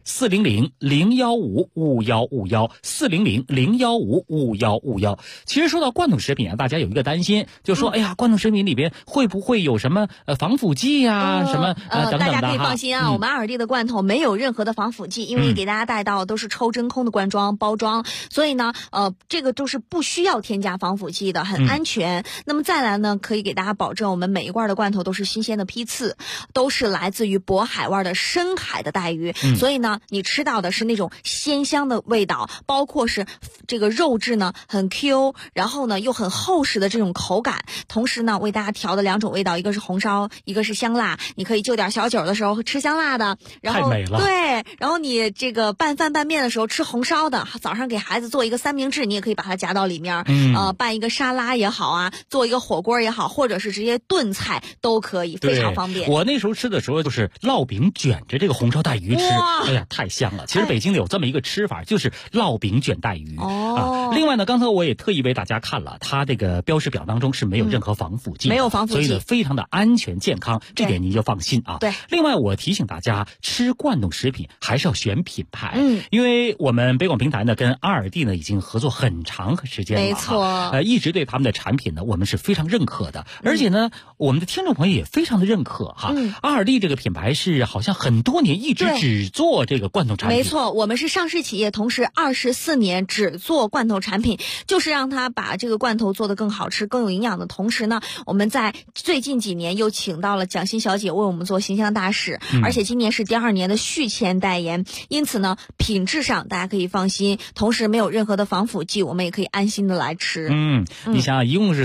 400-015-5151，400-015-5151。其实说到罐头食品啊，大家有一个担心，就说哎呀，罐头食品里边会不会有什么防腐剂呀，什么等等的。 大家可以放心啊，我们阿尔蒂的罐头没有任何的防腐剂，因为给大家带到都是抽真空的罐装包装，所以呢，这个都是不需要添加防腐剂的，很安全。那么再来呢，可以给大家保证，我们每一罐的罐头都是新鲜的批次，都是来自于渤海湾的深海的带鱼，所以呢，你吃到的是那种鲜香的味道，包括是这个肉质呢很 Q， 然后呢又很厚实的这种口感。同时呢，为大家调的2种味道，一个是红烧，一个是香辣，你可以就点小酒的时候吃香辣的，然后太美了。 对，然后你这个拌饭拌面的时候吃红烧的，早上给孩子做一个三明治，你也可以把它夹到里面，拌一个沙拉也好啊，做一个火锅也好，或者是直接炖菜都可以，非常方便。 我那时候吃的时候就是烙饼卷着这个红烧带鱼吃，哎呀，太香了。其实北京有这么一个吃法，就是烙饼卷带鱼。另外呢，刚才我也特意为大家看了，它这个标识表当中是没有任何防腐剂， 没有防腐剂， 所以呢非常的安全健康，这点您就放心啊。 对。 另外我提醒大家，吃罐头食品还是要选品牌，因为我们北广平台呢跟阿尔蒂呢已经合作很长时间了， 没错， 一直对他们的产品呢我们是非常认可的，而且呢我们的听众朋友也非常的认可哈。阿尔蒂这个品牌是好像很多年一直只做这个罐头产品， 没错，我们是上市企业，同时24年只做罐头产品，就是让它把这个罐头做得更好吃、更有营养的同时呢，我们在最近几年又请到了蒋欣小姐为我们做形象大使，而且今年是第2年的续签代言，因此呢，品质上大家可以放心，同时没有任何的防腐剂，我们也可以安心的来吃。 你想想，一共是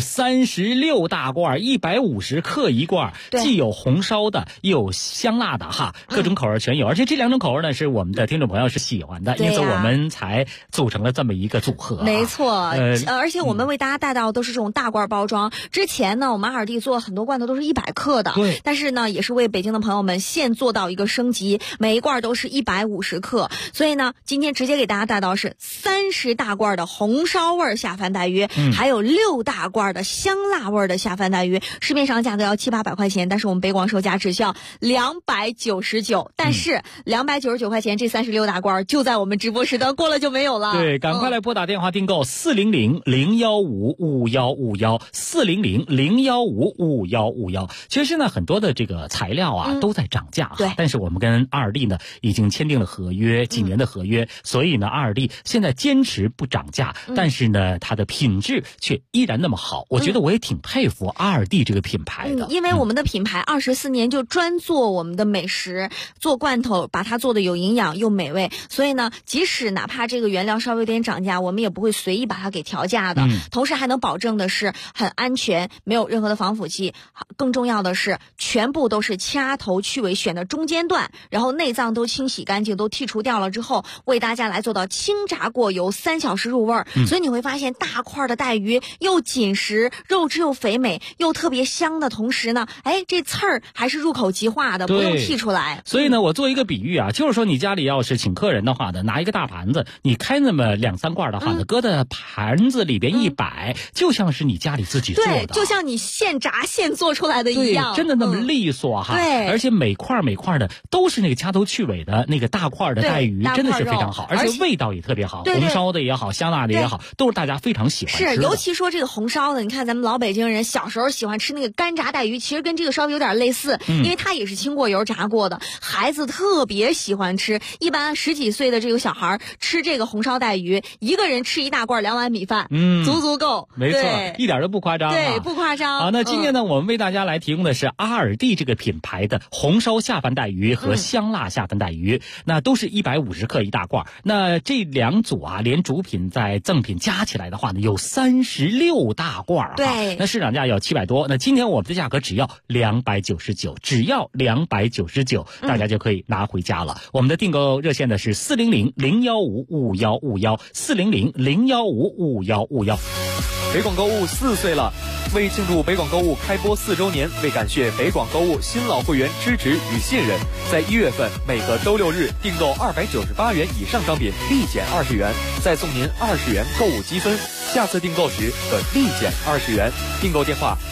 36大罐，150克一罐，既有红烧的，又有香辣的哈，各种口味全有，而且这2种口味呢是我们的听众朋友是喜欢的，因此我们才组成了这么一个组合。 没错，而且我们为大家带到都是这种大罐包装。之前呢，我们阿尔蒂做很多罐头都是100克的， 对， 但是呢，也是为北京的朋友们现做到一个升级，每一罐都是150克，所以呢，今天直接给大家带到是30大罐的红烧味下饭带鱼，还有6大罐的香辣味的下饭带鱼，市面上价格要700-800块钱，但是我们北广售价只需要299，但是299块钱这36大罐就在我们直播时段过了就没有了。 对，赶快来拨打电话订购400-015-5151，400-015-5151。其实现在很多的这个材料啊都在涨价， 对， 但是我们跟阿尔蒂呢已经签订了合约，几年的合约，所以呢阿尔蒂现在坚持不涨价，但是呢它的品质却依然那么好，我觉得我也挺佩服阿尔蒂这个品牌的， 因为我们的品牌24年就专做我们的美食，做罐头，把它做的有营养又美味，所以呢，即使哪怕这个原料稍微有点涨价，我们也不会随意把它给调价的，同时还能保证的是很安全，没有任何的防腐剂，更重要的是全部都是掐头去尾选的中间段，然后内脏都清洗干净，都剔除掉了之后，为大家来做到清炸过油3小时入味儿，所以你会发现大块的带鱼又紧实，肉质又肥美，又特别香的同时呢，这刺儿还是入口即化的，不用剔出来。 所以呢，我做一个比喻啊，就是说你家里要是请客人的话呢，拿一个大盘子，你开那么2-3罐的话呢，搁在盘子里边一摆，就像是你家里自己做的， 对，就像你现炸现做出来的一样， 真的那么利索哈。 对， 而且每块的都是那个掐头去尾的那个大块的带鱼，真的是非常好，而且味道也特别好，红烧的也好，香辣的也好，都是大家非常喜欢吃的。 是，尤其说这个红烧的，你看咱们老北京人小时候喜欢吃那个干炸带鱼，其实跟这个稍微有点类似，因为它也是清过油炸过的，孩子特别喜欢吃。一般10几岁的这个小孩吃这个红烧带鱼，一个人吃1大罐2碗米饭，足足够。 没错，一点都不夸张。 对，不夸张。 好，那今天呢，我们为大家来提供的是阿尔蒂这个品牌的红烧下饭带鱼和香辣下饭带鱼，那都是150克一大罐。那这两组啊，连主品在赠品加起来的话呢，有36大罐。 对， 那市场价要700多，那今天我们的价格只要299，只要299，大家就可以拿回家了。我们的订购热线呢是400-015-5151，400-015-5151。 北广购物4岁了，为庆祝北广购物开播4周年，为感谢北广购物新老会员支持与信任，在1月份每个周6日订购298元以上商品立减20元，再送您20元购物积分，下次订购时可立减20元。订购电话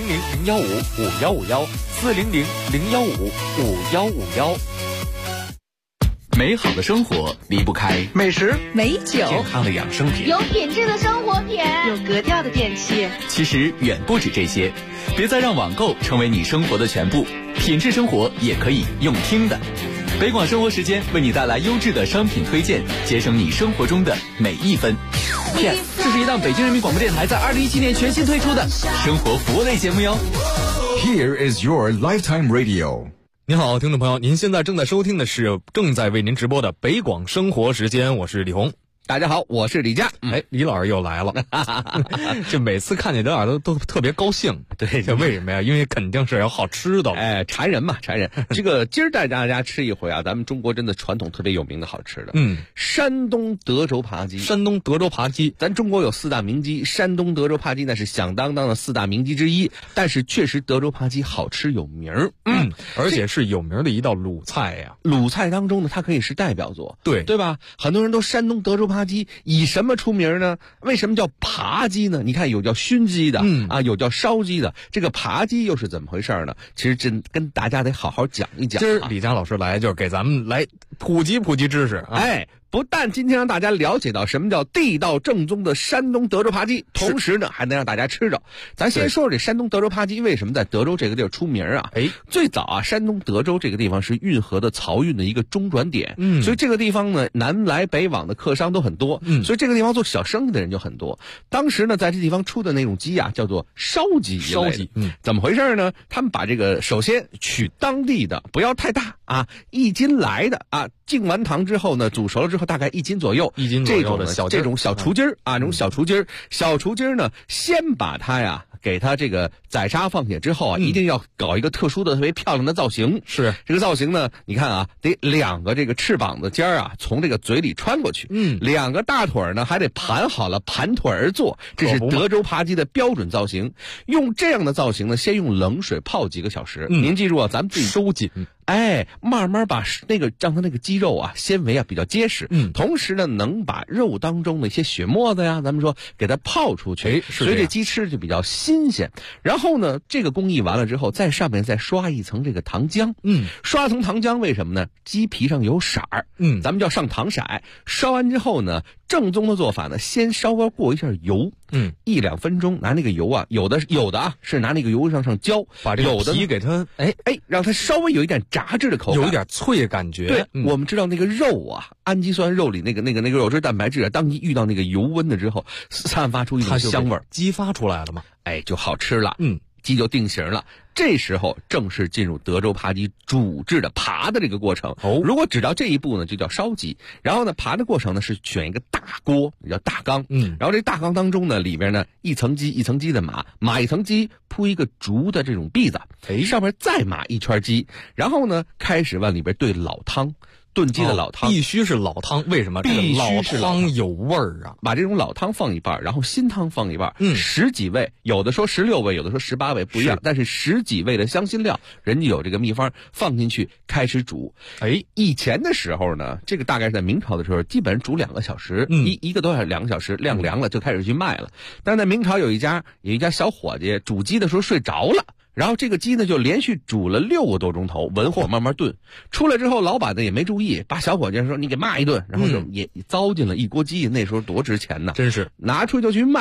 400-015-5151，400-015-5151。 美好的生活离不开美食、 美酒、 健康的养生品、 有品质的生活品、 有格调的电器。 其实远不止这些，别再让网购成为你生活的全部，品质生活也可以用听的。北广生活时间为你带来优质的商品推荐，节省你生活中的每一分。Yes， 这是一档北京人民广播电台在2017年全新推出的生活服务类节目哟。 Here is your lifetime radio。 您好，听众朋友，您现在正在收听的是正在为您直播的北广生活时间，我是李红。 大家好，我是李佳。 李老师又来了，就每次看见李老师都特别高兴。 对， 这为什么呀？因为肯定是有好吃的。 馋人嘛，馋人。这个今儿带大家吃一回啊，咱们中国真的传统特别有名的好吃的。山东德州扒鸡。 山东德州扒鸡， 咱中国有4大名鸡，山东德州扒鸡那是响当当的4大名鸡之一。但是确实德州扒鸡好吃有名儿， 而且是有名的一道鲁菜呀。 鲁菜当中呢，它可以是代表作， 对吧？很多人都山东德州扒鸡以什么出名呢？为什么叫扒鸡呢？你看有叫熏鸡的，有叫烧鸡的，这个扒鸡又是怎么回事呢？其实真跟大家得好好讲一讲。 今儿李佳老师来就是给咱们来普及知识啊。 不但今天让大家了解到什么叫地道正宗的山东德州扒鸡，同时呢还能让大家吃着。咱先说说这山东德州扒鸡为什么在德州这个地儿出名啊？最早啊，山东德州这个地方是运河的漕运的一个中转点，所以这个地方呢南来北往的客商都很多，所以这个地方做小生意的人就很多。当时呢在这地方出的那种鸡啊叫做烧鸡，怎么回事呢？他们把这个首先取当地的，不要太大啊，1斤来的啊，敬完糖之后呢煮熟了之后大概1斤左右， 这种小雏鸡儿啊，这种小雏鸡儿呢，先把它呀给它这个宰杀放血之后啊，一定要搞一个特殊的特别漂亮的造型。 是这个造型呢，你看啊，得2个这个翅膀的尖儿啊从这个嘴里穿过去，2个大腿呢还得盘好了，盘腿而坐，这是德州扒鸡的标准造型。用这样的造型呢，先用冷水泡几个小时。您记住啊，咱们自己收紧。 慢慢把让它那个鸡肉啊纤维啊比较结实，同时呢能把肉当中的一些血沫子呀，咱们说给它泡出去，所以这鸡吃就比较新鲜。然后呢，这个工艺完了之后，在上面再刷一层这个糖浆，刷层糖浆为什么呢？鸡皮上有色儿，咱们叫上糖色。烧完之后呢，正宗的做法呢，先稍微过一下油，1-2分钟，拿那个油啊，有的啊是拿那个油上浇， 把这个皮给它让它稍微有一点炸制的口感， 有一点脆的感觉。 对，我们知道那个肉啊，氨基酸肉里那个肉质蛋白质啊，当你遇到那个油温的之后，散发出一种香味儿， 激发出来了嘛， 就好吃了。鸡就定型了。这时候正式进入德州扒鸡煮制的扒的这个过程。如果只到这一步呢，就叫烧鸡。然后呢，扒的过程呢是选一个大锅，也叫大缸。然后这大缸当中呢，里边呢一层鸡一层鸡的码一层鸡，铺一个竹的这种篦子，上面再码一圈鸡，然后呢开始往里边兑老汤。炖鸡的老汤必须是老汤，为什么？ 必须是老汤有味儿啊！ 把这种老汤放一半，然后新汤放一半，10几味，有的说16味，有的说18味，不一样。但是10几味的香辛料，人家有这个秘方，放进去开始煮。以前的时候呢，这个大概是在明朝的时候，基本煮2个小时，一个多小时2个小时，晾凉了就开始去卖了。但是在明朝有一家小伙计煮鸡的时候睡着了。然后这个鸡呢就连续煮了6个多钟头，文火慢慢炖。出来之后，老板呢也没注意，把小伙计说你给骂一顿，然后就也糟践了一锅鸡。那时候多值钱呢， 真是拿出去就去卖。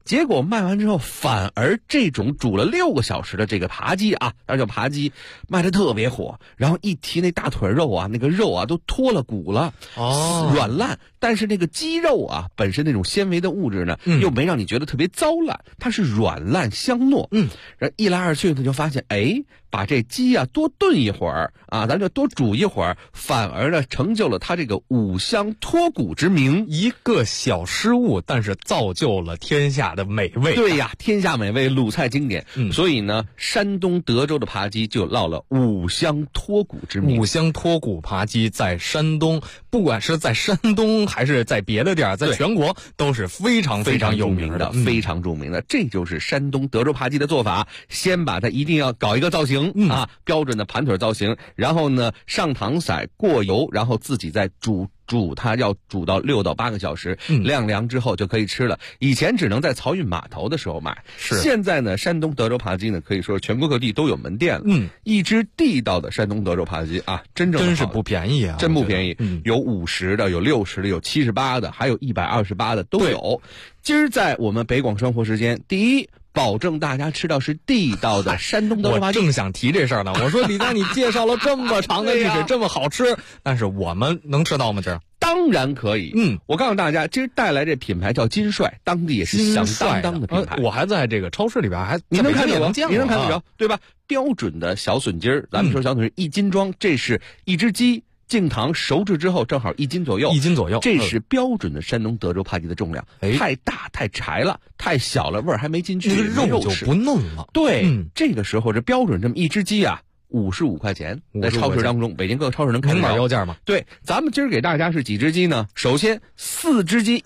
结果卖完之后，反而这种煮了6个小时的这个扒鸡啊，当然叫扒鸡，卖得特别火。然后一提那大腿肉啊，那个肉啊都脱了骨了，软烂。但是那个鸡肉啊，本身那种纤维的物质呢，又没让你觉得特别糟烂，它是软烂香糯。然后一来二去呢，就发现把这鸡啊多炖一会儿啊，咱就多煮一会儿，反而呢成就了它这个五香脱骨之名。 一个小失误，但是造就了天下的美味。 对呀，天下美味，鲁菜经典。所以呢，山东德州的扒鸡就落了五香脱骨之名。 五香脱骨扒鸡在山东，不管是在山东还是在别的地儿，在全国都是非常非常有名的， 非常著名的。这就是山东德州扒鸡的做法，先把它一定要搞一个造型。标准的盘腿造型，然后呢上糖色过油，然后自己再煮它，要煮到6到8个小时，晾凉之后就可以吃了。以前只能在漕运码头的时候买，现在呢山东德州扒鸡呢可以说全国各地都有门店了。一只地道的山东德州扒鸡啊，真是不便宜啊， 真不便宜。有50的，有60的，有78的，还有128的都有。今儿在我们北广生活时间，第一，保证大家吃到是地道的山东德州扒鸡。 我正想提这事儿呢。我说李佳，你介绍了这么长的历史，这么好吃，但是我们能吃到吗？今儿当然可以。我告诉大家，今儿带来这品牌叫金帅，当地也是响当当的品牌。 我还在这个超市里边你能看得着， 你能看得着，对吧？标准的小笋筋儿，咱们说小笋是1斤装，这是一只鸡。净糖熟制之后正好1斤左右，这是标准的山东德州扒鸡的重量。太大太柴了，太小了味儿还没进去， 肉就不嫩了。 对，这个时候这标准这么一只鸡啊，55块钱，在超市当中，北京各个超市能看到。 明码标价吗？ 对，咱们今儿给大家是几只鸡呢？首先4只鸡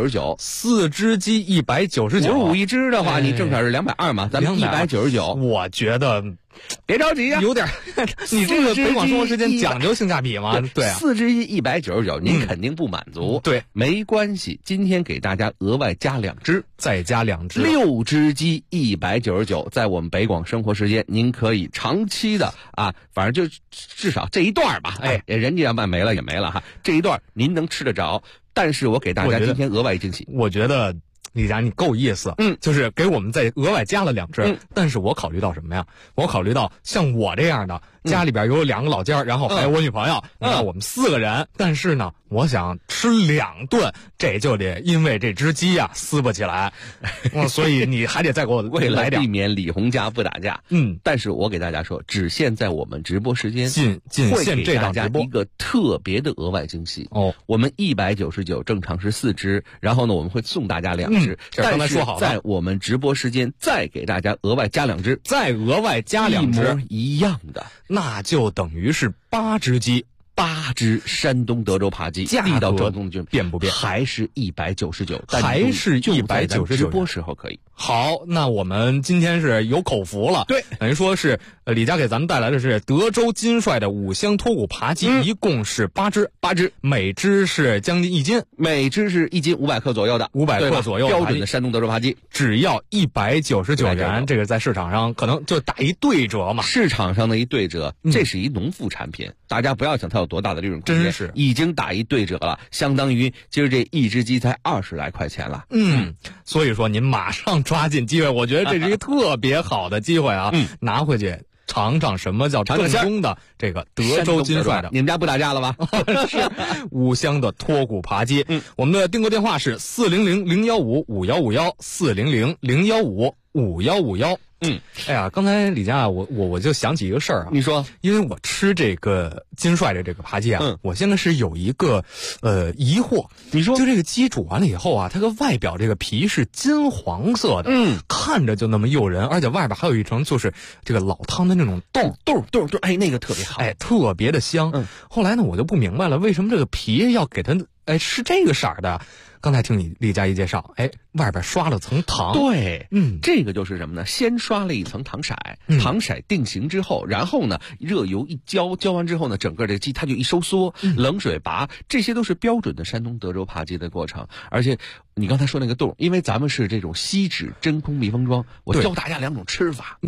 199，4 只鸡 199，55一只的话，你正好是220嘛，咱们199。 我觉得。 别着急啊， 有点，你这个北广生活时间讲究性价比吗？对啊 ，4只鸡199，您肯定不满足。 对， 没关系，今天给大家额外加2只， 再加2只 ，6只鸡199，在我们北广生活时间，您可以长期的啊，反正就至少这一段吧，人家要卖没了也没了哈，这一段您能吃得着，但是我给大家今天额外惊喜， 我觉得。李佳，你够意思，就是给我们再额外加了2只，但是我考虑到什么呀？我考虑到像我这样的，家里边有2个老家，然后还有我女朋友，那我们4个人，但是呢，我想吃2顿，这就得因为这只鸡啊撕不起来，所以你还得再给我为了来点， 避免李红家不打架。但是我给大家说，只限在我们直播时间， 会给大家一个特别的额外惊喜哦。我们199正常是4只，然后呢，我们会送大家2只。 刚才说好了， 在我们直播时间再给大家额外加2只， 再额外加2只一样的， 那就等于是8只鸡 ，8只山东德州扒鸡，地道正宗就变不变？ 还是199， 还是199， 直播时候可以。 好，那我们今天是有口福了， 对， 等于说是李佳给咱们带来的是德州金帅的五香脱骨扒鸡，一共是8只，每只是将近1斤， 每只是1斤500克左右的 ，500克左右标准的山东德州扒鸡， 只要199元，这个在市场上可能就打一对折嘛。 市场上的一对折，这是一农副产品，大家不要想它有多大的利润空间， 真是已经打一对折了，相当于今儿这一只鸡才20来块钱了。 所以说您马上抓紧机会，我觉得这是一个特别好的机会啊！拿回去尝尝什么叫正宗的这个德州金帅的。 你们家不打架了吧？ 是五香的脱骨扒鸡。我们的订购电话是400-015-5151，400-015-5151。哎呀，刚才李佳，我就想起一个事儿啊。 你说， 因为我吃这个金帅的这个扒鸡啊，我现在是有一个疑惑。 你说， 就这个鸡煮完了以后啊，它个外表这个皮是金黄色的，看着就那么诱人，而且外边还有一层就是这个老汤的那种豆， 哎，那个特别好， 哎，特别的香。后来呢，我就不明白了，为什么这个皮要给它是这个色儿的？刚才听李佳一介绍，外边刷了层糖。 对，这个就是什么呢？先刷了一层糖色，糖色定型之后，然后呢，热油一浇完之后呢，整个这鸡它就一收缩，冷水拔，这些都是标准的山东德州扒鸡的过程。而且你刚才说那个冻，因为咱们是这种锡纸真空密封装，我教大家2种吃法。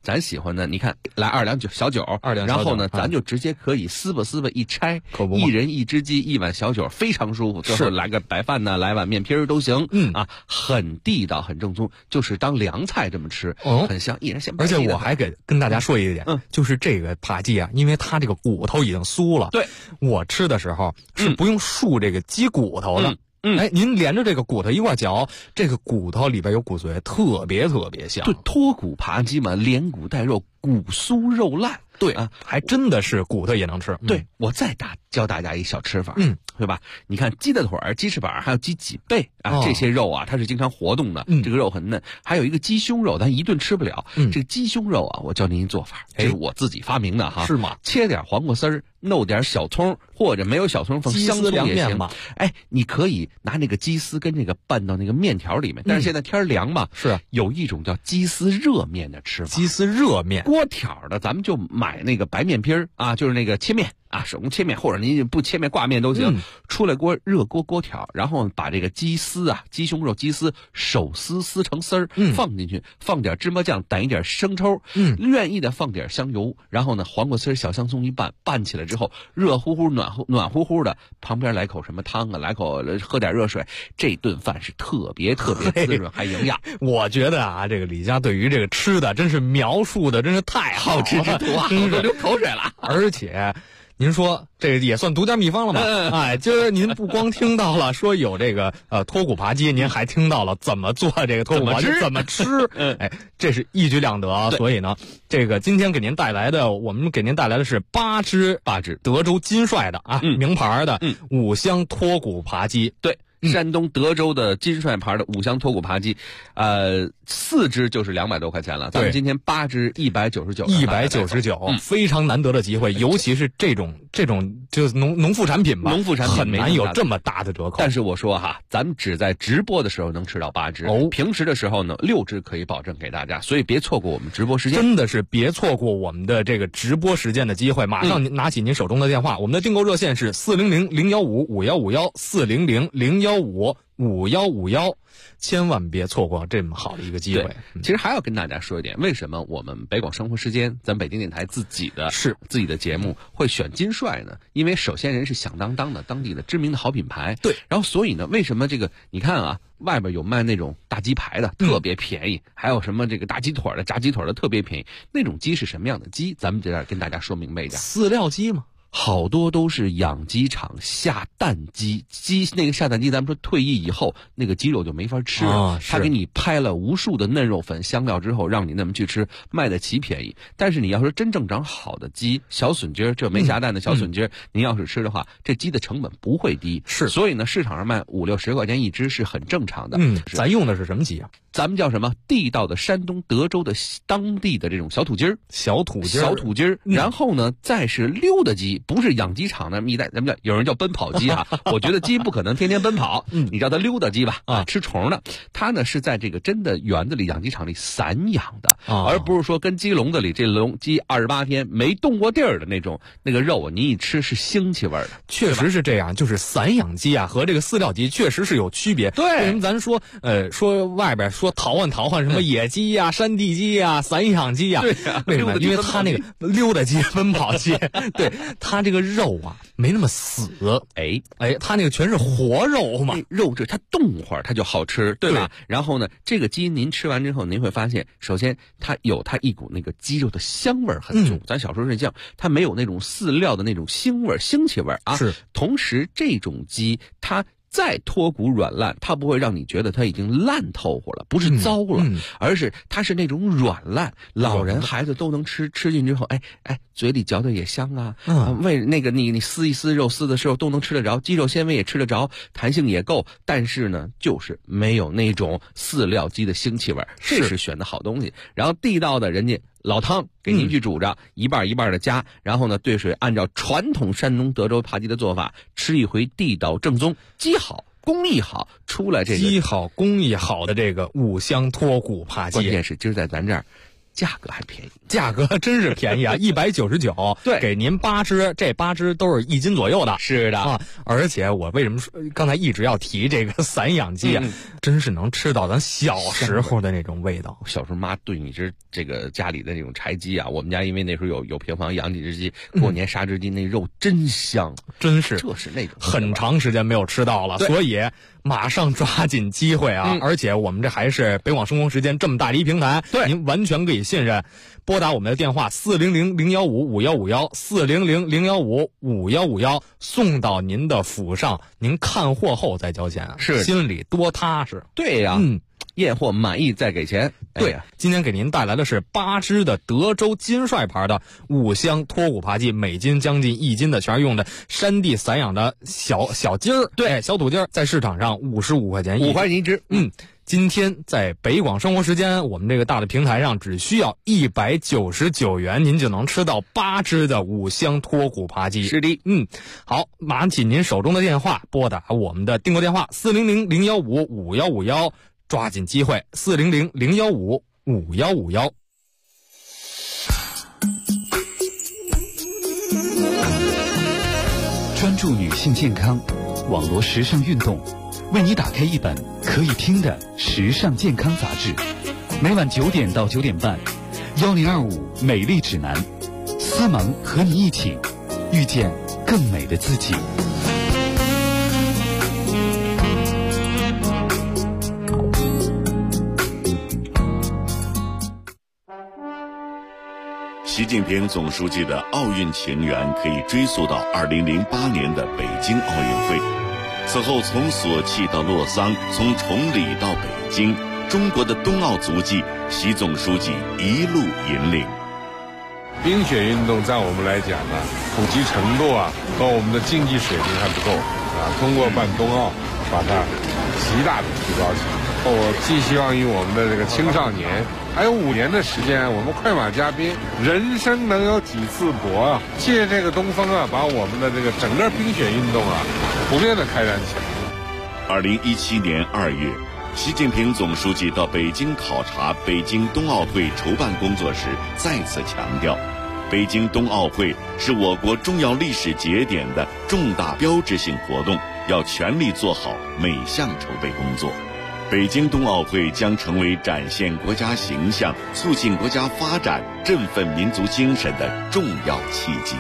咱喜欢的，你看来2两小酒，然后呢，咱就直接可以撕吧一拆，一人一只鸡，1碗小酒，非常舒服。最后来个白饭呢，来碗面皮都行。很地道，很正宗，就是当凉菜这么吃，很香，一人先。 而且我还跟大家说一点，就是这个扒鸡啊，因为它这个骨头已经酥了， 对， 我吃的时候是不用漱这个鸡骨头的。您连着这个骨头一块嚼，这个骨头里边有骨髓，特别香。 对，脱骨扒鸡嘛，连骨带肉，骨酥肉烂。 对啊，还真的是骨头也能吃。 对，我再教大家一小吃法，对吧？你看鸡的腿儿、鸡翅膀，还有鸡脊背啊，这些肉啊，它是经常活动的，这个肉很嫩。还有一个鸡胸肉，咱一顿吃不了。这个鸡胸肉啊，我教您一做法，这是我自己发明的哈。 是吗？ 切点黄瓜丝儿，弄点小葱，或者没有小葱放香葱也行嘛。你可以拿那个鸡丝跟这个拌到那个面条里面。但是现在天凉嘛， 是有一种叫鸡丝热面的吃法。 鸡丝热面， 锅条的，咱们就买那个白面皮儿啊，就是那个切面。手工切面，或者您不切面挂面都行。出来锅热锅条，然后把这个鸡丝啊，鸡胸肉鸡丝手撕成丝儿，放进去，放点芝麻酱，逮一点生抽，愿意的放点香油，然后呢黄瓜丝小香葱一拌起来之后，热乎乎暖乎乎的，旁边来口什么汤啊，来口喝点热水，这顿饭是特别滋润还营养。 我觉得啊，这个李家对于这个吃的真是描述的真是太好吃之徒啊，真是流口水了。 而且您说这也算独家秘方了吧？今儿您不光听到了说有这个脱骨扒鸡，您还听到了怎么做这个脱骨扒鸡，怎么吃。这是一举两得啊！所以呢，这个今天我们给您带来的是8只德州金帅的啊，名牌的5香脱骨扒鸡。 对。山东德州的金帅牌的5香脱骨扒鸡，4只就是200多块钱了。咱们今天8只199， 非常难得的机会，尤其是这种就是农副产品吧，很难有这么大的折扣。 但是我说哈，咱们只在直播的时候能吃到8只，平时的时候呢6只可以保证给大家，所以别错过我们直播时间， 真的是别错过我们的这个直播时间的机会。马上拿起您手中的电话，我们的订购热线是400-015-5151，400-015-5151，千万别错过这么好的一个机会。 其实还要跟大家说一点，为什么我们北广生活时间，咱北京电台自己的节目会选金帅呢？因为首先人是响当当的当地的知名的好品牌， 对。 然后所以呢，为什么这个你看啊，外边有卖那种大鸡排的，特别便宜，还有什么这个大鸡腿的、炸鸡腿的特别便宜，那种鸡是什么样的鸡？咱们在这儿跟大家说明白一点， 饲料鸡嘛。 好多都是养鸡场下蛋鸡，那个下蛋鸡，咱们说退役以后那个鸡肉就没法吃了，他给你拍了无数的嫩肉粉香料之后，让你那么去吃，卖得起便宜。但是你要说真正长好的鸡，小笋鸡这没下蛋的小笋鸡，您要是吃的话，这鸡的成本不会低，所以呢，市场上卖5、60块钱一只是很正常的。 咱用的是什么鸡啊？ 咱们叫什么？地道的山东德州的当地的这种小土鸡儿， 小土鸡儿。 然后呢，再是溜达鸡，不是养鸡场的一代，咱们叫有人叫奔跑鸡啊。我觉得鸡不可能天天奔跑，你叫它溜达鸡吧，吃虫的。它呢是在这个真的园子里、养鸡场里散养的，而不是说跟鸡笼子里这鸡28天没动过地儿的那种，那个肉你一吃是腥气味的。 确实是这样，就是散养鸡啊和这个饲料鸡确实是有区别。 对， 为什么咱说外边说淘换什么野鸡呀、山地鸡呀、散养鸡呀？ 对呀， 为什么？因为它那个溜达鸡、奔跑鸡，对它这个肉啊没那么死，它那个全是活肉嘛， 肉质它动会儿它就好吃，对吧？然后呢，这个鸡您吃完之后，您会发现，首先它有它一股那个鸡肉的香味很重，咱小时候睡觉，它没有那种饲料的那种腥气味啊。 是， 同时这种鸡它再脱骨软烂，它不会让你觉得它已经烂透乎了，不是糟了，而是它是那种软烂，老人孩子都能吃进之后，嘴里嚼的也香啊，为那个你撕一撕肉，撕的时候都能吃得着，鸡肉纤维也吃得着，弹性也够，但是呢，就是没有那种饲料鸡的腥气味，这是选的好东西。然后地道的人家老汤给您去煮着，一半一半的加，然后呢兑水，按照传统山东德州扒鸡的做法，吃一回地道正宗，鸡好工艺好，出来这个鸡好工艺好的这个5香脱骨扒鸡。 关键是今儿在咱这儿价格还便宜， 价格真是便宜啊，199， 对， 给您8只，这8只都是1斤左右的。 是的啊，而且我为什么说刚才一直要提这个散养鸡啊？真是能吃到咱小时候的那种味道。 小时候妈炖一只这个家里的那种柴鸡啊，我们家因为那时候有平房养几只鸡，过年杀只鸡，那肉真香， 真是， 这是那种很长时间没有吃到了，所以马上抓紧机会啊！而且我们这还是北广生活时间这么大的一平台， 对， 您完全可以信任。拨打我们的电话400-015-5151，400-015-5151，送到您的府上，您看货后再交钱， 是心里多踏实。 对呀，验货满意再给钱。 对，今天给您带来的是8只的德州金帅牌的5香脱骨扒鸡，每斤将近1斤的，全是用的山地散养的小鸡儿，对，小土鸡儿，在市场上55块钱 5块钱一只。 今天在北广生活时间，我们这个大的平台上只需要199元，您就能吃到8只的5香脱骨扒鸡。 是的， 好，拿起您手中的电话，拨打我们的订购电话400-015-5151，抓紧机会，400-015-5151。 专注女性健康，网罗时尚运动，为你打开一本可以听的时尚健康杂志。每晚9点到9点半，1025美丽指南，思萌和你一起遇见更美的自己。 习近平总书记的奥运情缘可以追溯到2008年的北京奥运会。此后从索契到洛桑，从崇礼到北京，中国的冬奥足迹，习总书记一路引领。 冰雪运动在我们来讲呢，普及程度和我们的竞技水平还不够通过办冬奥，把它极大的提高起来。我寄希望于我们的这个青少年，还有5年的时间，我们快马加鞭，人生能有几次搏借这个东风把我们的这个整个冰雪运动普遍的开展起来。 2017年2月，习近平总书记到北京考察北京冬奥会筹办工作时，再次强调，北京冬奥会是我国重要历史节点的重大标志性活动，要全力做好每项筹备工作。北京冬奥会将成为展现国家形象、促进国家发展、振奋民族精神的重要契机。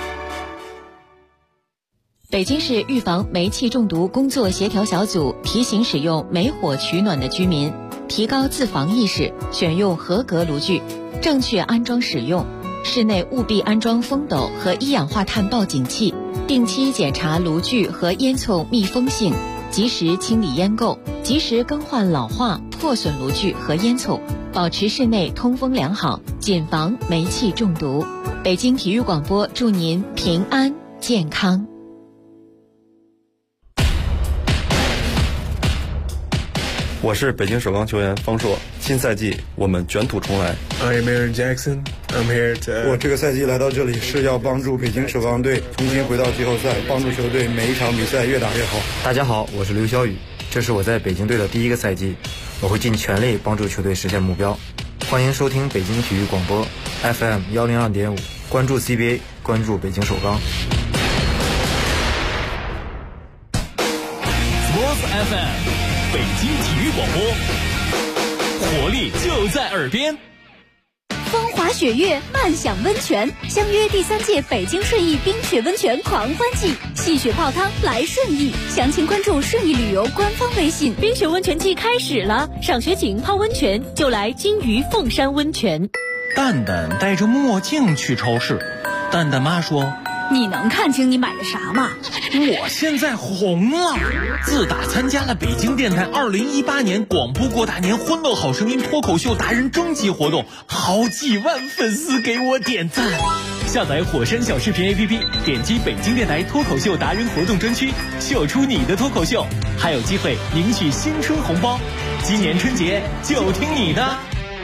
北京市预防煤气中毒工作协调小组提醒使用煤火取暖的居民提高自防意识，选用合格炉具，正确安装使用。室内务必安装风斗和一氧化碳报警器，定期检查炉具和烟囱密封性，及时清理烟垢，及时更换老化、破损炉具和烟囱，保持室内通风良好，谨防煤气中毒。北京体育广播祝您平安健康。 我是北京首钢球员方硕，新赛季我们卷土重来。 I'm Aaron Jackson. I'm here to. 我这个赛季来到这里是要帮助北京首钢队重新回到季后赛，帮助球队每一场比赛越打越好。 大家好，我是刘晓宇，这是我在北京队的第一个赛季，我会尽全力帮助球队实现目标。欢迎收听北京体育广播 FM 102.5，关注 CBA， 关注北京首钢。 Sports FM。北京体育广播，活力就在耳边。 风华雪月，漫享温泉，相约第3届北京顺义冰雪温泉狂欢季，戏雪泡汤来顺义，详情关注顺义旅游官方微信。 冰雪温泉季开始了，赏雪景泡温泉就来金鱼凤山温泉。 蛋蛋戴着墨镜去超市，蛋蛋妈说：“ 你能看清你买的啥吗？ 我现在红了！自打参加了北京电台2018年广播过大年欢乐好声音脱口秀达人征集活动，好几万粉丝给我点赞。下载火山小视频 APP， 点击北京电台脱口秀达人活动专区，秀出你的脱口秀，还有机会领取新春红包。今年春节就听你的。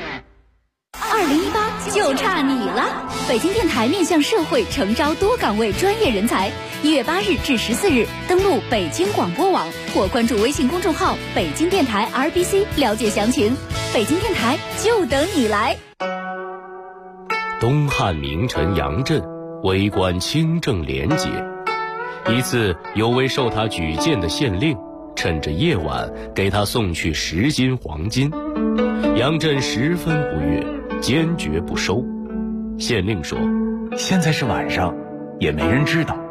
2018就差你了！北京电台面向社会诚招多岗位专业人才，1月8日至14日，登录北京广播网或关注微信公众号北京电台 RBC 了解详情。北京电台就等你来。 东汉名臣杨震为官清正廉洁。一次，有位受他举荐的县令趁着夜晚给他送去10斤黄金，杨震十分不悦，坚决不收。县令说： 现在是晚上，也没人知道，